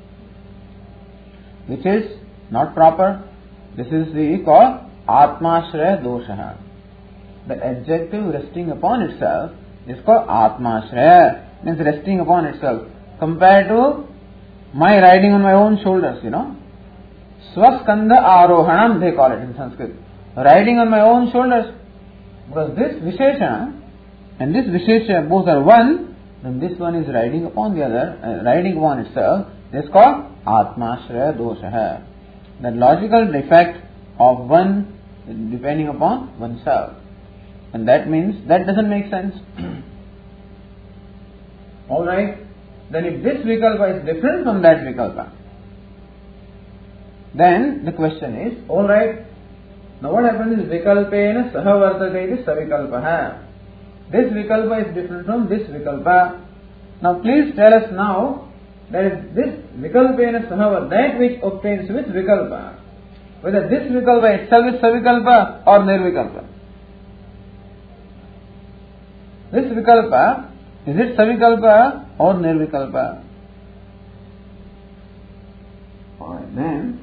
which is not proper. This is the called Atmashraya Dosha. The adjective resting upon itself is called Atmashraya, means resting upon itself, compared to my riding on my own shoulders, you know. Swaskandha Arohanam, they call it in Sanskrit. Riding on my own shoulders. Because this Vishesha and this Vishesha both are one, then this one is riding upon the other, uh, riding upon itself. This is called Atmashraya Dosha. The logical defect of one depending upon oneself. And that means that doesn't make sense. Alright, then if this Vikalpa is different from that Vikalpa, then the question is, alright, now what happens is Vikalpena Sahavartate is Savikalpaha. This Vikalpa is different from this Vikalpa. Now please tell us now that if this Vikalpena Sahavar, that which obtains with Vikalpa, whether this Vikalpa itself is Savikalpa or Nirvikalpa. This Vikalpa, is it Savikalpa or Nirvikalpa? Alright, then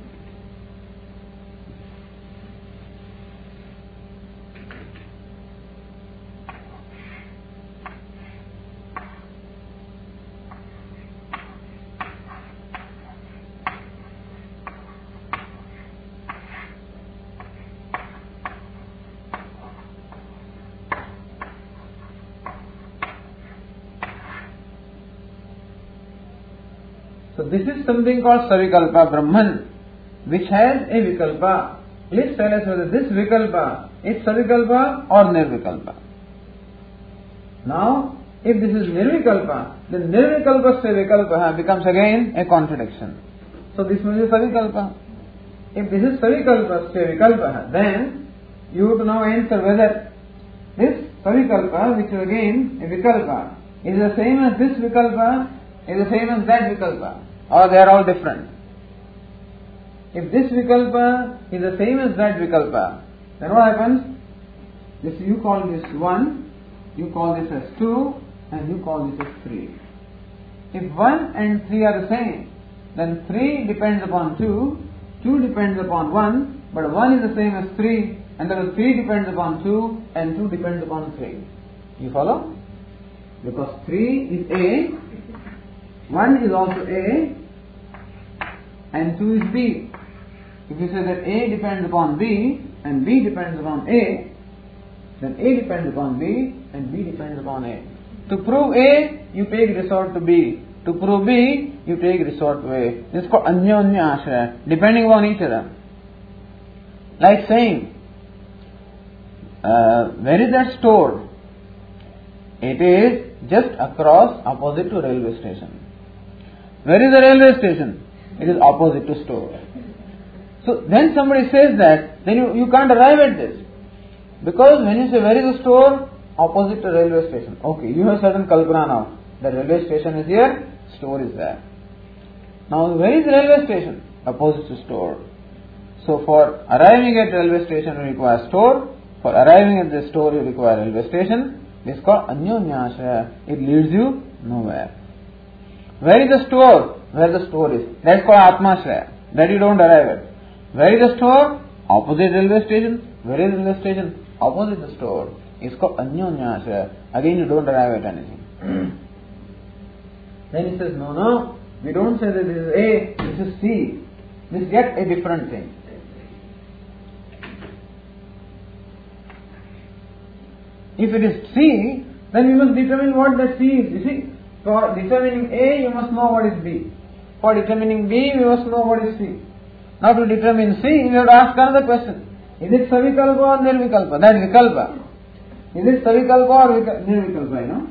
so this is something called Savikalpa Brahman, which has a Vikalpa. Please tell us whether this Vikalpa is Savikalpa or Nirvikalpa. Now, if this is Nirvikalpa, then Nirvikalpa Savikalpa becomes again a contradiction. So this means Savikalpa. If this is Savikalpa Savikalpa, then you have to now answer whether this Savikalpa, which is again a Vikalpa, is the same as this Vikalpa, is the same as that Vikalpa, or they are all different. If this Vikalpa is the same as that Vikalpa, then what happens? This you call this one, you call this as two, and you call this as three. If one and three are the same, then three depends upon two, two depends upon one, but one is the same as three, and then three depends upon two, and two depends upon three. You follow? Because three is A, one is also A, and two is B. If you say that A depends upon B and B depends upon A, then A depends upon B and B depends upon A. To prove A, you take resort to B. To prove B, you take resort to A. This is called Anyonya Ashraya, depending upon each other. Like saying, uh, where is that store? It is just across, opposite to railway station. Where is the railway station? It is opposite to store. So then somebody says that, then you, you can't arrive at this. Because when you say where is the store? Opposite to railway station. Okay, you have certain kalpana now. The railway station is here, store is there. Now where is the railway station? Opposite to store. So for arriving at railway station you require store. For arriving at the store you require railway station. This is called Anyonya Ashraya. It leads you nowhere. Where is the store? Where the store is. That's called Atmashraya. That you don't arrive at. Where is the store? Opposite railway station. Where is the railway station? Opposite the store. It's called Anyonya Ashraya. Again you don't arrive at anything. Then he says, no, no, we don't say that this is A, this is C. This is yet a different thing. If it is C, then we must determine what that C is. You see, for determining A, you must know what is B. For determining B, we must know what is C. Now to determine C, we have to ask another question. Is it Savikalpa or Nirvikalpa? That is Vikalpa. Is it Savikalpa or Nirvikalpa, you know?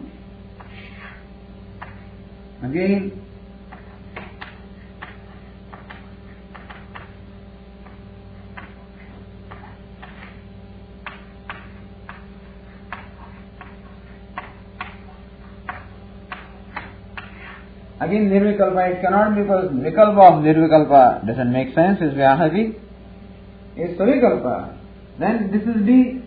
Again, Again, nirvikalpa, it cannot be because vikalpa of nirvikalpa doesn't make sense, is vyahati. Is savikalpa. Then this is D.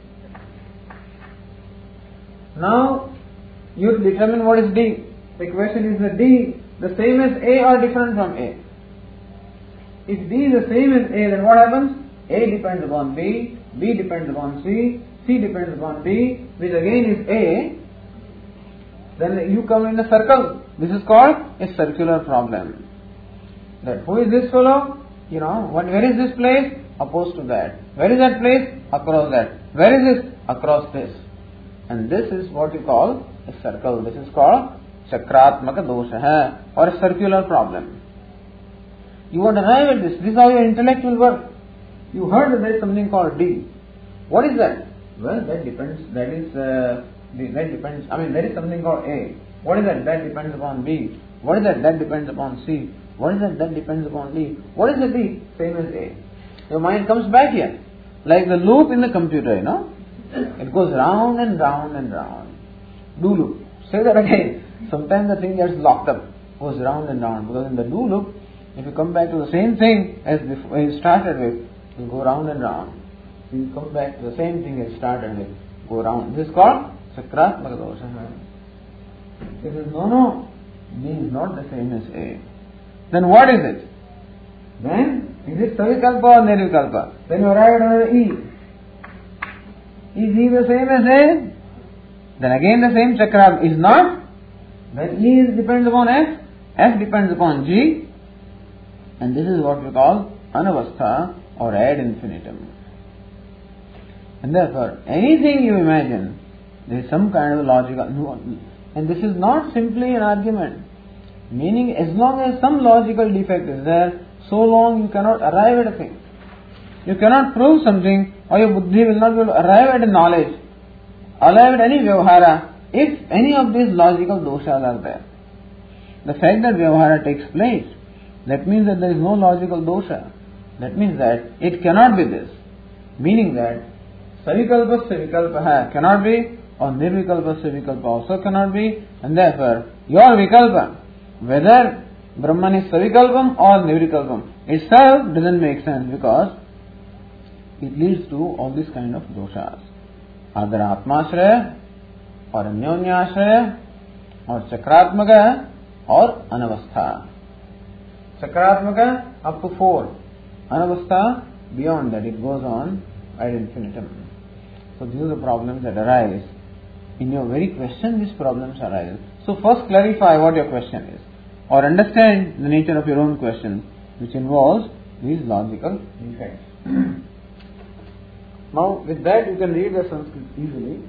Now, you determine what is D. The question is the D the same as A or different from A? If D is the same as A, then what happens? A depends upon B, B depends upon C, C depends upon D, which again is A. Then you come in a circle. This is called a circular problem. That who is this fellow? You know, what, where is this place? Opposed to that. Where is that place? Across that. Where is this? Across this. And this is what you call a circle. This is called Chakratmaka dosha or a circular problem. You want to arrive at this. This is how your intellect will work. You heard that there is something called D. What is that? Well, that depends. That is, uh, that depends. I mean, there is something called A. What is that? That depends upon B. What is that? That depends upon C. What is that? That depends upon D. What is the D? Same as A. Your mind comes back here. Like the loop in the computer, you know. It goes round and round and round. Do loop. Say that again. Sometimes the thing gets locked up. Goes round and round. Because in the do loop, if you come back to the same thing as before you started with, you go round and round. You come back to the same thing as started with, go round. This is called Chakratmaka dosha. It is no, no. B is not the same as A. Then what is it? Then, is it savikalpa or nirvikalpa? Then you arrive at E. Is E the same as A? Then again the same chakra is not. Then E is depends upon F. F depends upon G. And this is what we call anavastha or ad infinitum. And therefore, anything you imagine, there is some kind of logical. And this is not simply an argument. Meaning, as long as some logical defect is there, so long you cannot arrive at a thing. You cannot prove something, or your buddhi will not be able to arrive at a knowledge, arrive at any vyavahara, if any of these logical doshas are there. The fact that vyavahara takes place, that means that there is no logical dosha. That means that it cannot be this. Meaning that savikalpa savikalpa cannot be, or nirvikalpa savikalpa also cannot be, and therefore your vikalpa, whether Brahman is savikalpam or nirvikalpam, itself doesn't make sense because it leads to all these kind of doshas. Either atmashraya or anyonyashraya or chakratmaka or anavastha. Chakratmaka up to four. Anavastha, beyond that it goes on ad infinitum. So these are the problems that arise. In your very question, these problems arise. So first clarify what your question is, or understand the nature of your own question, which involves these logical defects. Now, with that you can read the Sanskrit easily.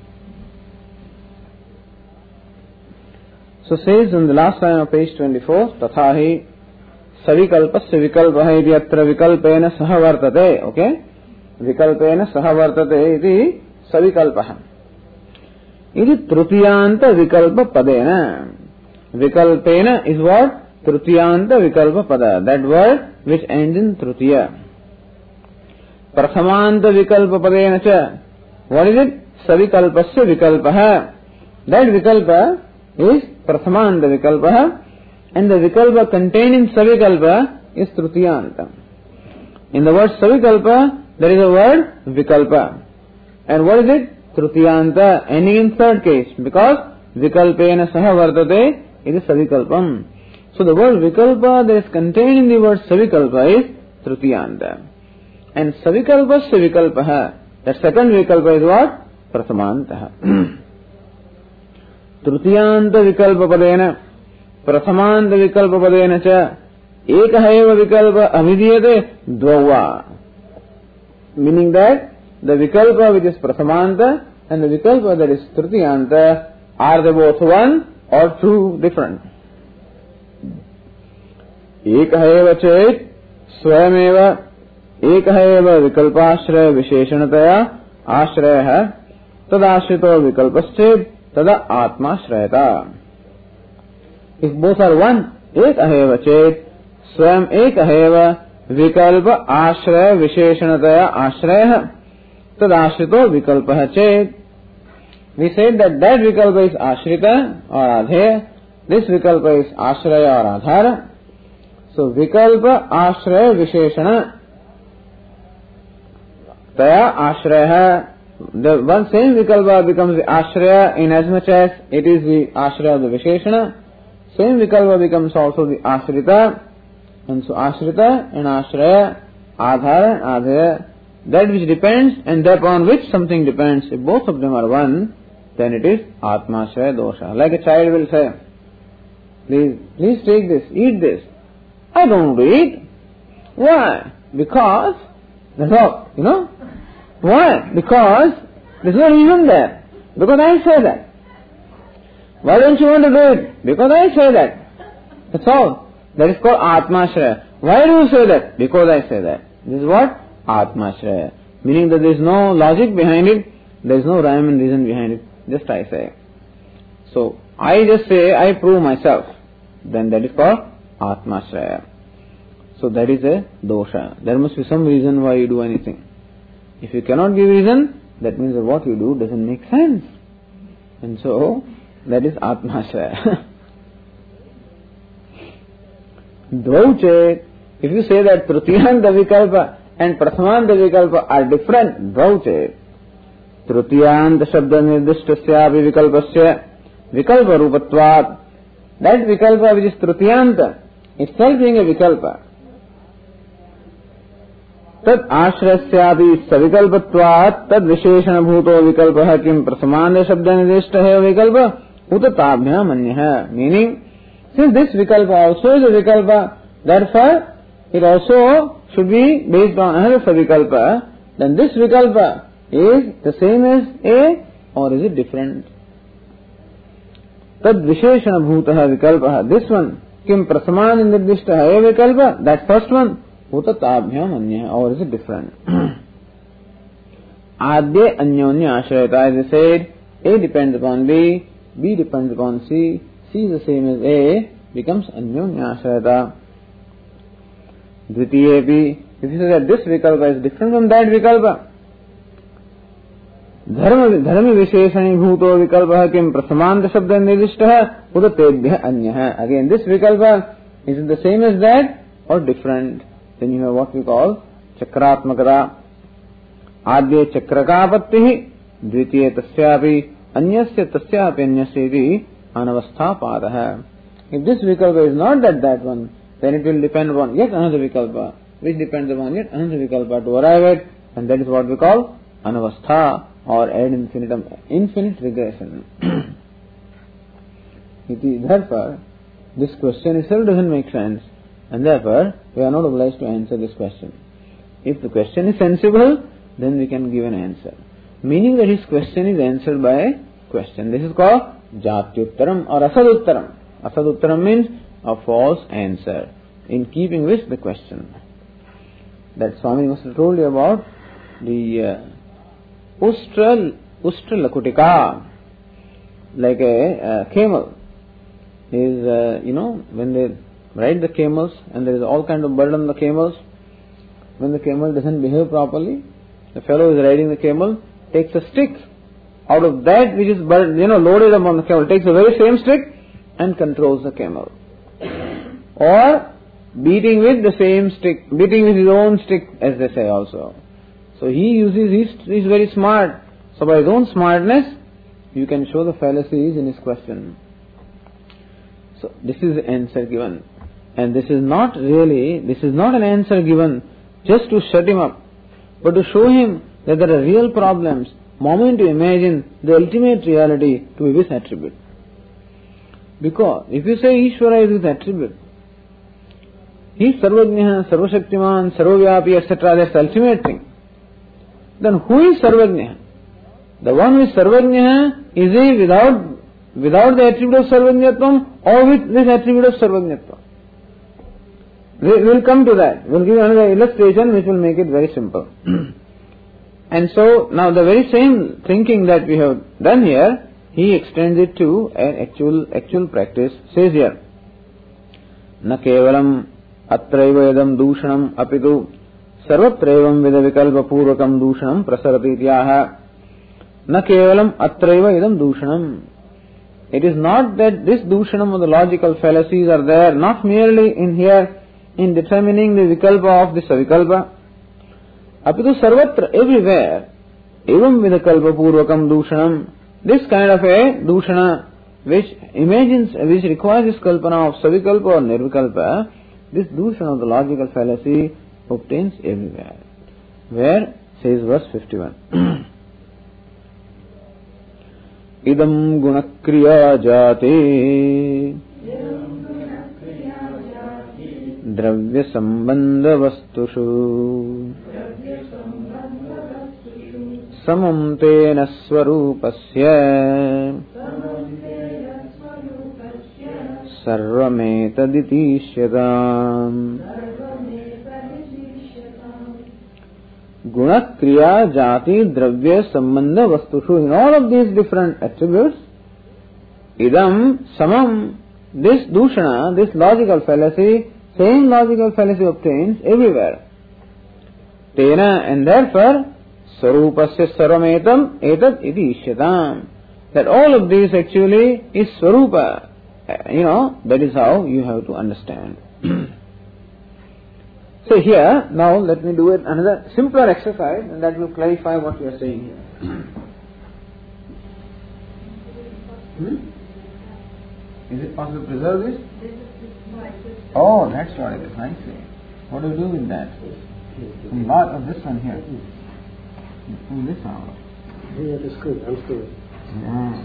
So says in the last line of page twenty-four, Tathahi savikalpasya vikalpah iti atra vikalpena saha vartate. Okay? Vikalpena saha vartate iti savikalpah. Iti trutiyanta vikalpa padena. Vikalpena is what? Trutiyanta vikalpa pada. That word which ends in trutiya. Prathamanta vikalpa padena cha. What is it? Savikalpasya vikalpaha. That vikalpa is prathamanta vikalpaha, and the vikalpa contained in savikalpa is trutiyanta. In the word savikalpa, there is a word vikalpa. And what is it? Trutiyanta, ending in third case, because vikalpena saha vartate, it is savikalpam. So the word vikalpa that is contained in the word savikalpa is trutiyanta. And savikalpa savikalpaha, that second vikalpa is what? Prathamanta. Trutiyanta vikalpa padena, prathamanta vikalpa padena cha, ekaheva vikalpa avidiyate dvava. Meaning that the vikalpa which is prathamanta and the vikalpa that is trutiyanta, are they both one or two different? Ekaheva chet swayameva ekaheva vikalpashraya visheshanataya ashrayah tadashrito vikalpaschet tada atmashrayata. If both are one, ekaheva chet swayam ekaheva vikalpa ashraya visheshanataya ashrayah tadashrito vikalpah chet. We said that that vikalpa is ashrita or adheya This vikalpa is ashraya or adhara. So vikalpa ashraya visheshana. Taya ashraya. The one same vikalpa becomes the ashraya in as much as it is the ashraya of the visheshana. Same vikalpa becomes also the ashrita. And so ashrita and ashraya, adhara and adhaya, that which depends and upon which something depends. If both of them are one, then it is atmashraya dosha. Like a child will say, please, please take this, eat this. I don't want to eat. Why? Because, that's all, you know. Why? Because there's no reason there. Because I say that. Why don't you want to do it? Because I say that. That's all. That is called atmashraya. Why do you say that? Because I say that. This is what? Atmashraya. Meaning that there is no logic behind it, there is no rhyme and reason behind it. Just I say. So, I just say, I prove myself. Then that is called atmashraya. So that is a dosha. There must be some reason why you do anything. If you cannot give reason, that means that what you do doesn't make sense. And so, that is atmashraya. Dvauche, if you say that trutiyanta vikalpa and prasamanta vikalpa are different, dvauche, trutiyanta shabda nirdishtasyapi vikalpasya vikalpa rupatvat, that vikalpa which is trutiyanta, itself being a vikalpa, tad ashrasyapi savikalpatvat tad visheshana bhuto vikalpah kim prasamanta shabda nirdishtahe vikalpa utatabhyam anyah. Meaning, since this vikalpa also is a vikalpa, therefore it also should be based on another vikalpa, then this vikalpa is the same as A or is it different? Tad visheshana bhutaha vikalpa, this one, kim prasamana nirdishtaha e vikalpa, that first one, utatabhyam anyah, or is it different? Adya anyonya ashrayata, as I said, A depends upon B, B depends upon C, C is the same as A, becomes anyonya ashrayata. Dvitiyepi, if you say that this vikalpa is different from that vikalpa, dharma dharma visheshani bhuto vikalpa kim prasamanta shabda nirdishtaha udatebhya anyah. Again, this vikalpa, is it the same as that or different? Then you have what we call chakratmakata. Adye chakrakapattihi, dvitiye tasyapi, anyasya tasyapi anyasya iti anavastha padaha. If this vikalpa is not that that one, then it will depend upon yet another vikalpa, which depends upon yet another vikalpa to arrive at, and that is what we call anavastha or ad infinitum, infinite regression. Therefore, this question itself doesn't make sense, and therefore we are not obliged to answer this question. If the question is sensible, then we can give an answer. Meaning that his question is answered by a question. This is called jatyuttaram or asaduttaram. Asaduttaram means a false answer, in keeping with the question. That Swami must have told you about the uh, ustra, ustra lakutika, like a uh, camel. Is, uh, you know, when they ride the camels and there is all kind of burden on the camels, when the camel doesn't behave properly, the fellow is riding the camel, takes a stick out of that which is burden, you know, loaded upon the camel, takes the very same stick and controls the camel. Or beating with the same stick, beating with his own stick, as they say also. So he uses, he's, he's very smart. So by his own smartness, you can show the fallacies in his question. So this is the answer given. And this is not really, this is not an answer given just to shut him up, but to show him that there are real problems, moment to imagine the ultimate reality to be with attribute. Because if you say Ishvara is with attribute, he is Sarvajna, Sarvashaktiman, Sarvavyapi, et cetera. That's the ultimate thing. Then who is Sarvajna? The one who is Sarvajna, is he without without the attribute of Sarvajnatvam or with this attribute of Sarvajnatvam? We will come to that. We will give another illustration which will make it very simple. And so now the very same thinking that we have done here, he extends it to an actual actual practice. Says here, na kevalam atraiva edam dushanam apitu sarvatraivam vida vikalpa purvakam dushanam prasarati ityaha. Na kevalam atraiva edam dushanam. It is not that this Dushanam or the logical fallacies are there, not merely in here, in determining the Vikalpa of the Savikalpa, apitu sarvatra, everywhere, evam Vidakalpa Purvakam Dushanam, this kind of a Dushana, which imagines, which requires this Kalpana of Savikalpa or Nirvikalpa, this Dushana of the logical fallacy obtains everywhere. Where, says verse fifty-one. Idam gunakriya jati dravya sambandha vastushu samam tena swarupasya sarvametaditishyadam. Guna, Kriya, Jati, Dravya, Sambandha, Vastushu, in all of these different attributes, Idam, Samam, this Dushana, this logical fallacy, same logical fallacy obtains everywhere. Tena, and therefore, Sarupasya Sarvametam, Etat iti Ishyatam. That all of these actually is Swarupa. You know, that is how you have to understand. So here, now let me do it another simpler exercise, and that will clarify what we are saying here. Hmm? Is it possible to preserve this? Oh, that's what it is, nicely. What do you do with that? A lot of this one here. Pull this out. Yeah, that's good, unscrew it. Yeah.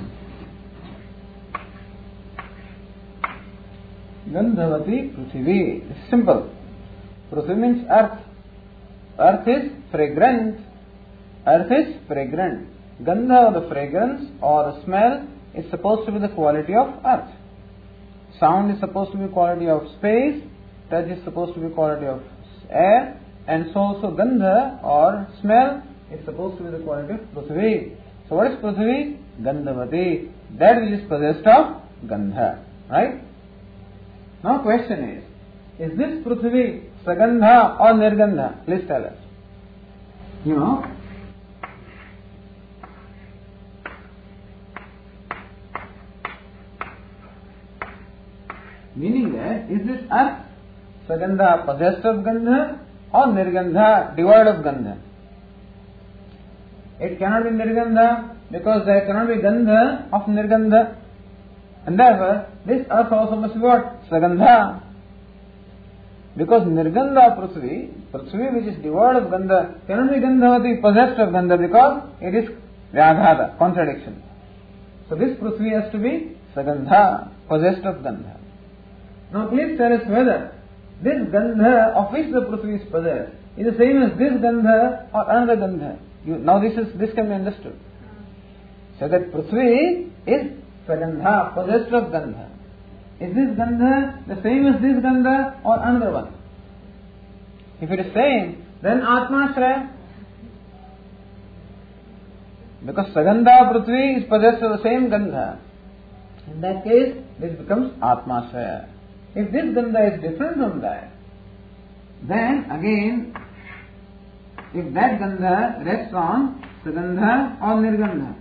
Gandhavati Prithvi. It's simple. Prithvi means earth. Earth is fragrant. Earth is fragrant. Gandha, the fragrance or the smell, is supposed to be the quality of earth. Sound is supposed to be quality of space. Touch is supposed to be quality of air. And so also Gandha or smell is supposed to be the quality of Prithvi. So what is Prithvi? Gandhavati. That which is possessed of Gandha. Right? Now question is, is this Prithvi Sagandha or Nirgandha? Please tell us. You know, meaning that, is this earth Sagandha possessed of Gandha or Nirgandha devoid of Gandha? It cannot be Nirgandha because there cannot be Gandha of Nirgandha. And therefore, this earth also must be what? Sagandha. Because Nirgandha Prithvi, Prithvi which is devoid of Gandha, cannot be Gandhavati, possessed of Gandha, because it is Vyadhata, contradiction. So this Prithvi has to be Sagandha, possessed of Gandha. Now please tell us whether this Gandha of which the Prithvi is possessed is the same as this Gandha or another Gandha. You, now this is this can be understood. So that Prithvi is Sagandha, possessed of Gandha. Is this Gandha the same as this Gandha or another one? If it is same, then Atmashraya. Because Sagandha Prithvi is possessed of the same Gandha. In that case, this becomes Atmashraya. If this Gandha is different from that, then again, if that Gandha rests on Sagandha or Nirgandha.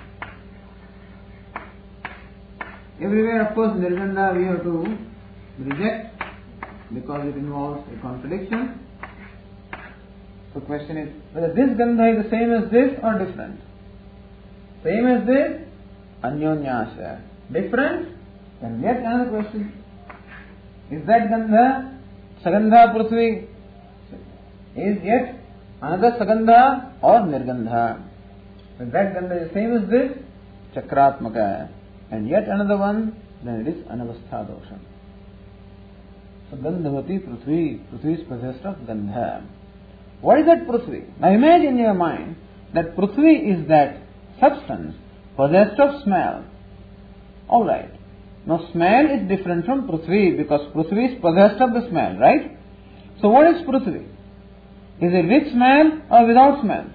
Everywhere, of course, Nirgandha we have to reject because it involves a contradiction. So the question is whether this Gandha is the same as this or different. Same as this, Anyonyasya. Different, then yet another question. Is that Gandha Sagandha Prithvi? Is yet another Sagandha or Nirgandha? If that Gandha is the same as this, Chakratmaka. And yet another one, then it is Anavastha Dosha. So Gandhavati Prithvi, Prithvi is possessed of Gandha. What is that Prithvi? Now imagine in your mind that Prithvi is that substance possessed of smell. Alright. Now smell is different from Prithvi because Prithvi is possessed of the smell, right? So what is Prithvi? Is it with smell or without smell?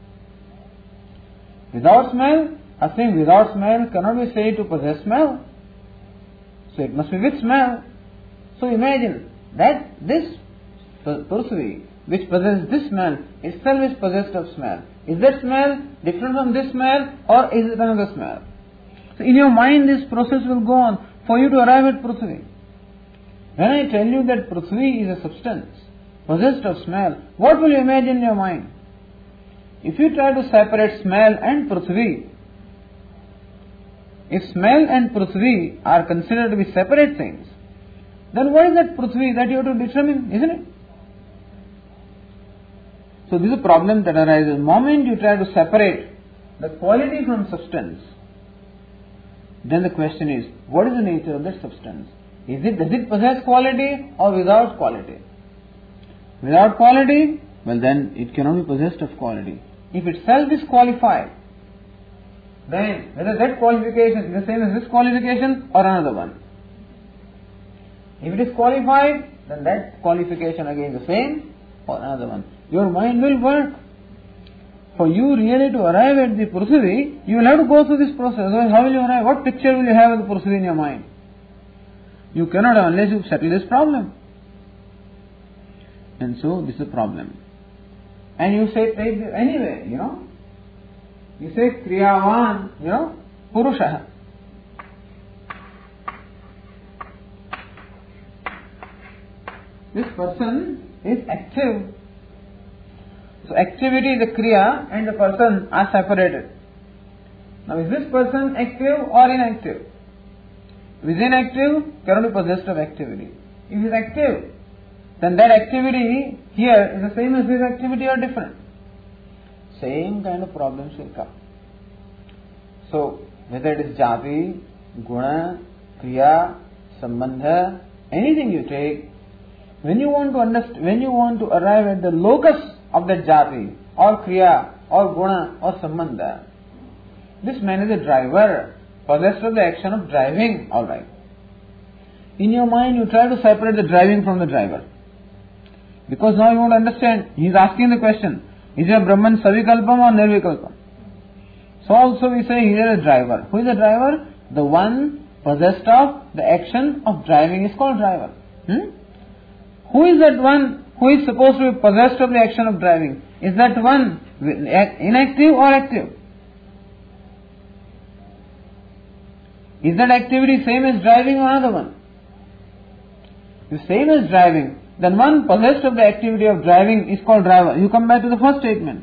Without smell? A thing without smell cannot be said to possess smell. So it must be with smell. So imagine that this Prithvi which possesses this smell itself is possessed of smell. Is that smell different from this smell or is it another smell? So in your mind this process will go on for you to arrive at Prithvi. When I tell you that Prithvi is a substance possessed of smell, what will you imagine in your mind? If you try to separate smell and Prithvi, if smell and Prithvi are considered to be separate things, then what is that Prithvi that you have to determine, isn't it? So this is a problem that arises. The moment you try to separate the quality from substance, then the question is, what is the nature of that substance? Is it, does it possess quality or without quality? Without quality, well then it cannot be possessed of quality. If itself is qualified, then whether that qualification is the same as this qualification or another one. If it is qualified, then that qualification again is the same or another one. Your mind will work. For you really to arrive at the Prithvi, you will have to go through this process. Otherwise, how will you arrive? What picture will you have of the Prithvi in your mind? You cannot unless you settle this problem. And so, this is a problem. And you say, take this anyway, you know. You say, Kriyavan, you know, Purusha. This person is active. So activity is a Kriya and the person are separated. Now is this person active or inactive? If he is inactive, cannot be possessed of activity. If he is active, then that activity here is the same as this activity or different. Same kind of problems will come. So whether it is Jati, Guna, Kriya, Sambandha, anything you take, when you want to understand, when you want to arrive at the locus of that Jati, or Kriya, or Guna, or Sambandha, this man is a driver, possessed of the action of driving, alright. In your mind you try to separate the driving from the driver. Because now you want to understand, he is asking the question, is your Brahman Savikalpam or Nirvikalpam? So also we say he is a driver. Who is the driver? The one possessed of the action of driving is called driver. Hmm? Who is that one who is supposed to be possessed of the action of driving? Is that one inactive or active? Is that activity same as driving or another one? If same as driving, then one possessed of the activity of driving is called driver. You come back to the first statement.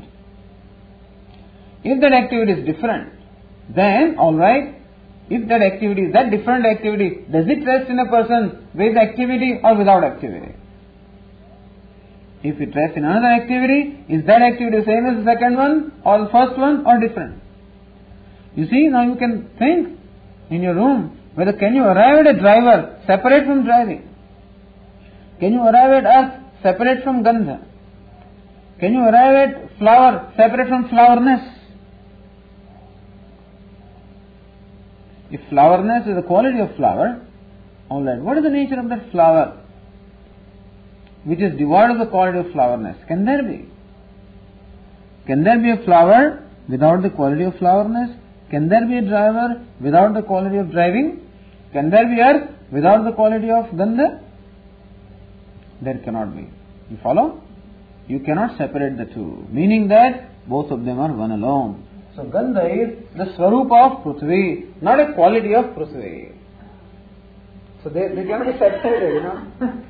If that activity is different, then alright, if that activity is that different activity, does it rest in a person with activity or without activity? If it rests in another activity, is that activity the same as the second one or the first one or different? You see, now you can think in your room, whether can you arrive at a driver separate from driving? Can you arrive at earth separate from Gandha? Can you arrive at flower separate from flowerness? If flowerness is the quality of flower, alright, what is the nature of that flower which is devoid of the quality of flowerness? Can there be? Can there be a flower without the quality of flowerness? Can there be a driver without the quality of driving? Can there be earth without the quality of Gandha? There cannot be. You follow? You cannot separate the two, meaning that both of them are one alone. So Gandha is the Swarup of Prithvi, not a quality of Prithvi. So they, they cannot be separated, you know.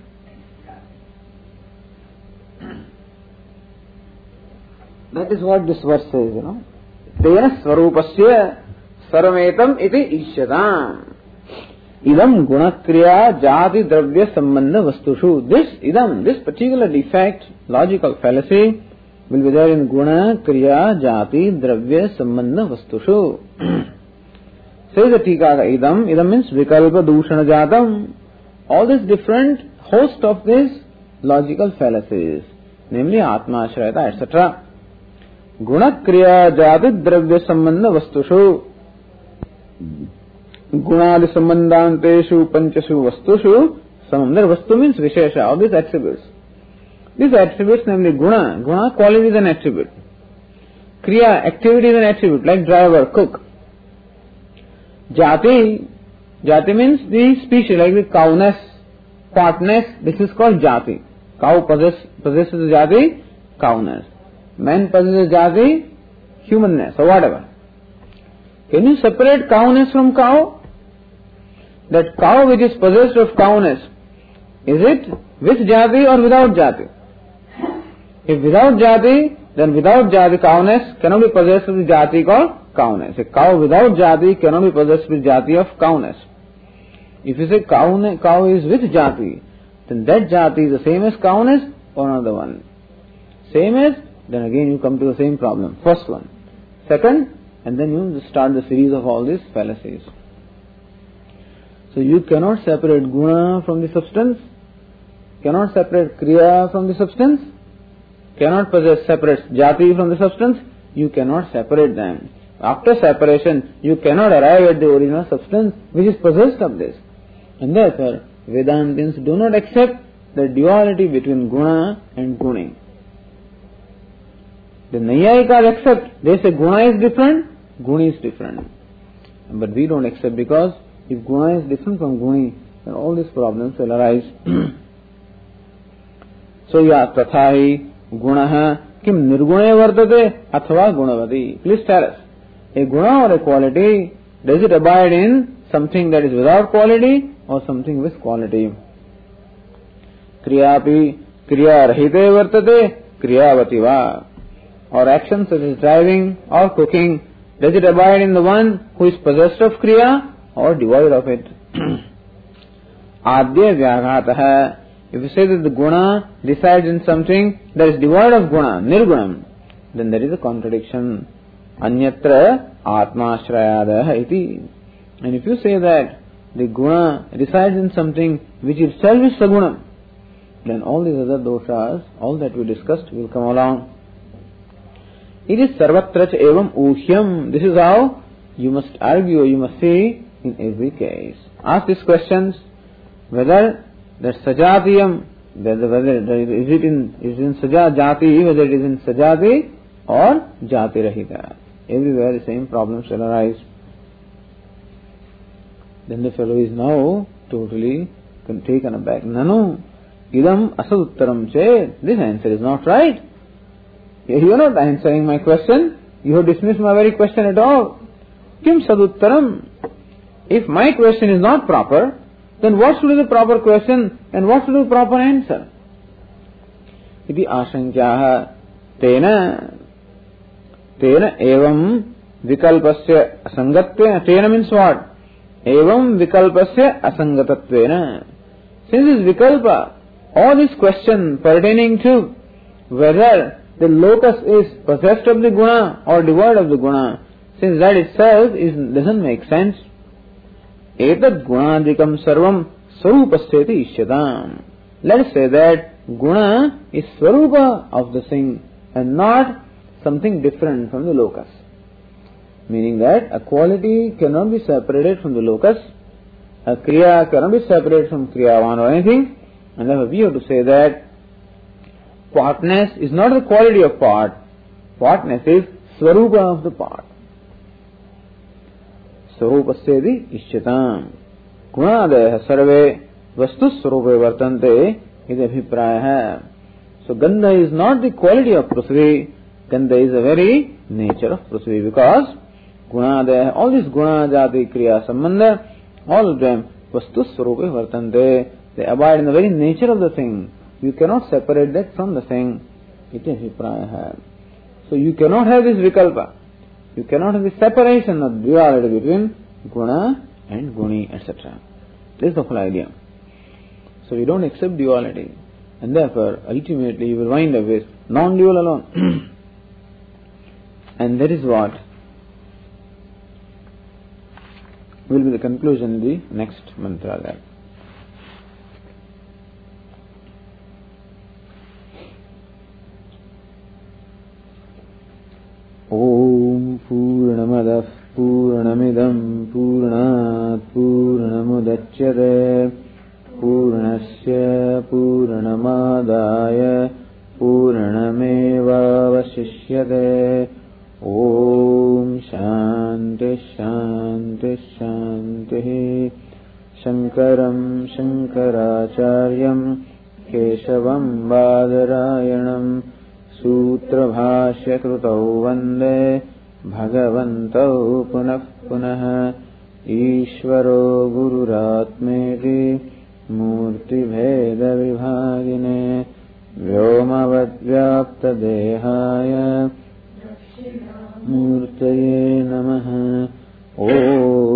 That is what this verse says, you know. Tena Swarupasya Sarvametam iti Ishyadam. Idam Gunakriya Jati Dravya Sambandha Vastushu. This idam, this particular defect, logical fallacy, will be there in Guna, Kriya, Jati, Dravya, Sambandha, Vastushu. Says the Tikaka, Idam, Idam means Vikalpa, Dushana, Jatam. All this different host of these logical fallacies, namely Atma, Ashrayata, et cetera. Guna, Kriya, Jati, Dravya, Sambandha, Vastushu. Gunadi, Sambandhanteshu, Panchashu, Vastushu. Sambandha, Vastu means Vishesha, all these attributes. These attributes, namely Guna. Guna, quality is an attribute. Kriya, activity is an attribute, like driver, cook. Jati, Jati means the species, like the cowness, fatness, this is called Jati. Cow possess, possesses Jati, cowness. Man possesses Jati, humanness, or whatever. Can you separate cowness from cow? That cow which is possessed of cowness, is it with jati or without jati? If without jati, then without jati cowness cannot be possessed with jati called cowness. A cow without jati cannot be possessed with jati of cowness. If you say cow, cow is with jati, then that jati is the same as cowness or another one. Same as, then again you come to the same problem. First one. Second, and then you start the series of all these fallacies. So you cannot separate guna from the substance, cannot separate kriya from the substance, cannot possess separate jati from the substance, you cannot separate them. After separation, you cannot arrive at the original substance which is possessed of this. And therefore, Vedantins do not accept the duality between guna and guni. The Naiyayikas accept, they say guna is different, guni is different. But we don't accept, because if guna is different from guni, then all these problems will arise. So yeah, tathahi gunaha kim nirgune vartate athva gunavati. Please tell us, a guna or a quality, does it abide in something that is without quality or something with quality? Kriyapi kriya rahite vartate kriyavati va. Or action such as driving or cooking, does it abide in the one who is possessed of kriya or devoid of it? Adya vyaghataha. If you say that the guna resides in something that is devoid of guna, nirgunam, then there is a contradiction. Anyatra atmashrayadaha iti. And if you say that the guna resides in something which itself is sagunam, then all these other doshas, all that we discussed, will come along. It is sarvatra cha evam uhyam. This is how you must argue, you must say in every case. Ask these questions, whether that sajatiyam, whether, whether is it in is in sajati, whether it is in sajati or jati rahita. Everywhere the same problems will arise. Then the fellow is now totally taken aback. Nanu, idam asaduttaram che. This answer is not right. You are not answering my question. You have dismissed my very question at all. Kim saduttaram. If my question is not proper, then what should be the proper question and what should be the proper answer? Iti ashankyaha tena tena evam vikalpasya asangatvena. Tena means what? Evam vikalpasya asangatatvena. Since this vikalpa, all this question pertaining to whether the locus is possessed of the guna or devoid of the guna, since that itself is, doesn't make sense. Etad gunadikam sarvam swarupasyati ishyatam. Let us say that guna is swarupa of the thing and not something different from the locus. Meaning that a quality cannot be separated from the locus, a kriya cannot be separated from kriyavan or anything, and therefore we have to say that partness is not the quality of part, partness is swarupa of the part. Swarupasyati ishyatam. Gunadaya sarve vastu swarupe vartante is abhipraya. So Gandha is not the quality of Prithvi, Gandha is the very nature of Prithvi, because Gunadaya, all these guna, jati, kriya, sambandha, all of them vastu swarupe vartante, they abide in the very nature of the thing. You cannot separate that from the thing. It is vipraya. So you cannot have this vikalpa. You cannot have the separation of duality between guna and guni, et cetera. This is the whole idea. So you don't accept duality, and therefore ultimately you will wind up with non-dual alone. And that is what will be the conclusion in the next mantra there. Om Purnamadah Purnamidam Purnat Purnamudachyate Purnasya Purnamadaya Purnameva Vasishyate. Om Shanti Shanti Shanti. Shankaram Shankaracharyam Keshavam Badarayanam Sutra Bhashya Krutau Vande भगवन्तौ पुनः पुनः ईश्वरो गुरुरात्मेति मूर्तिभेदविभागिने व्योमवद्व्याप्तदेहाय मूर्तये नमः। ॐ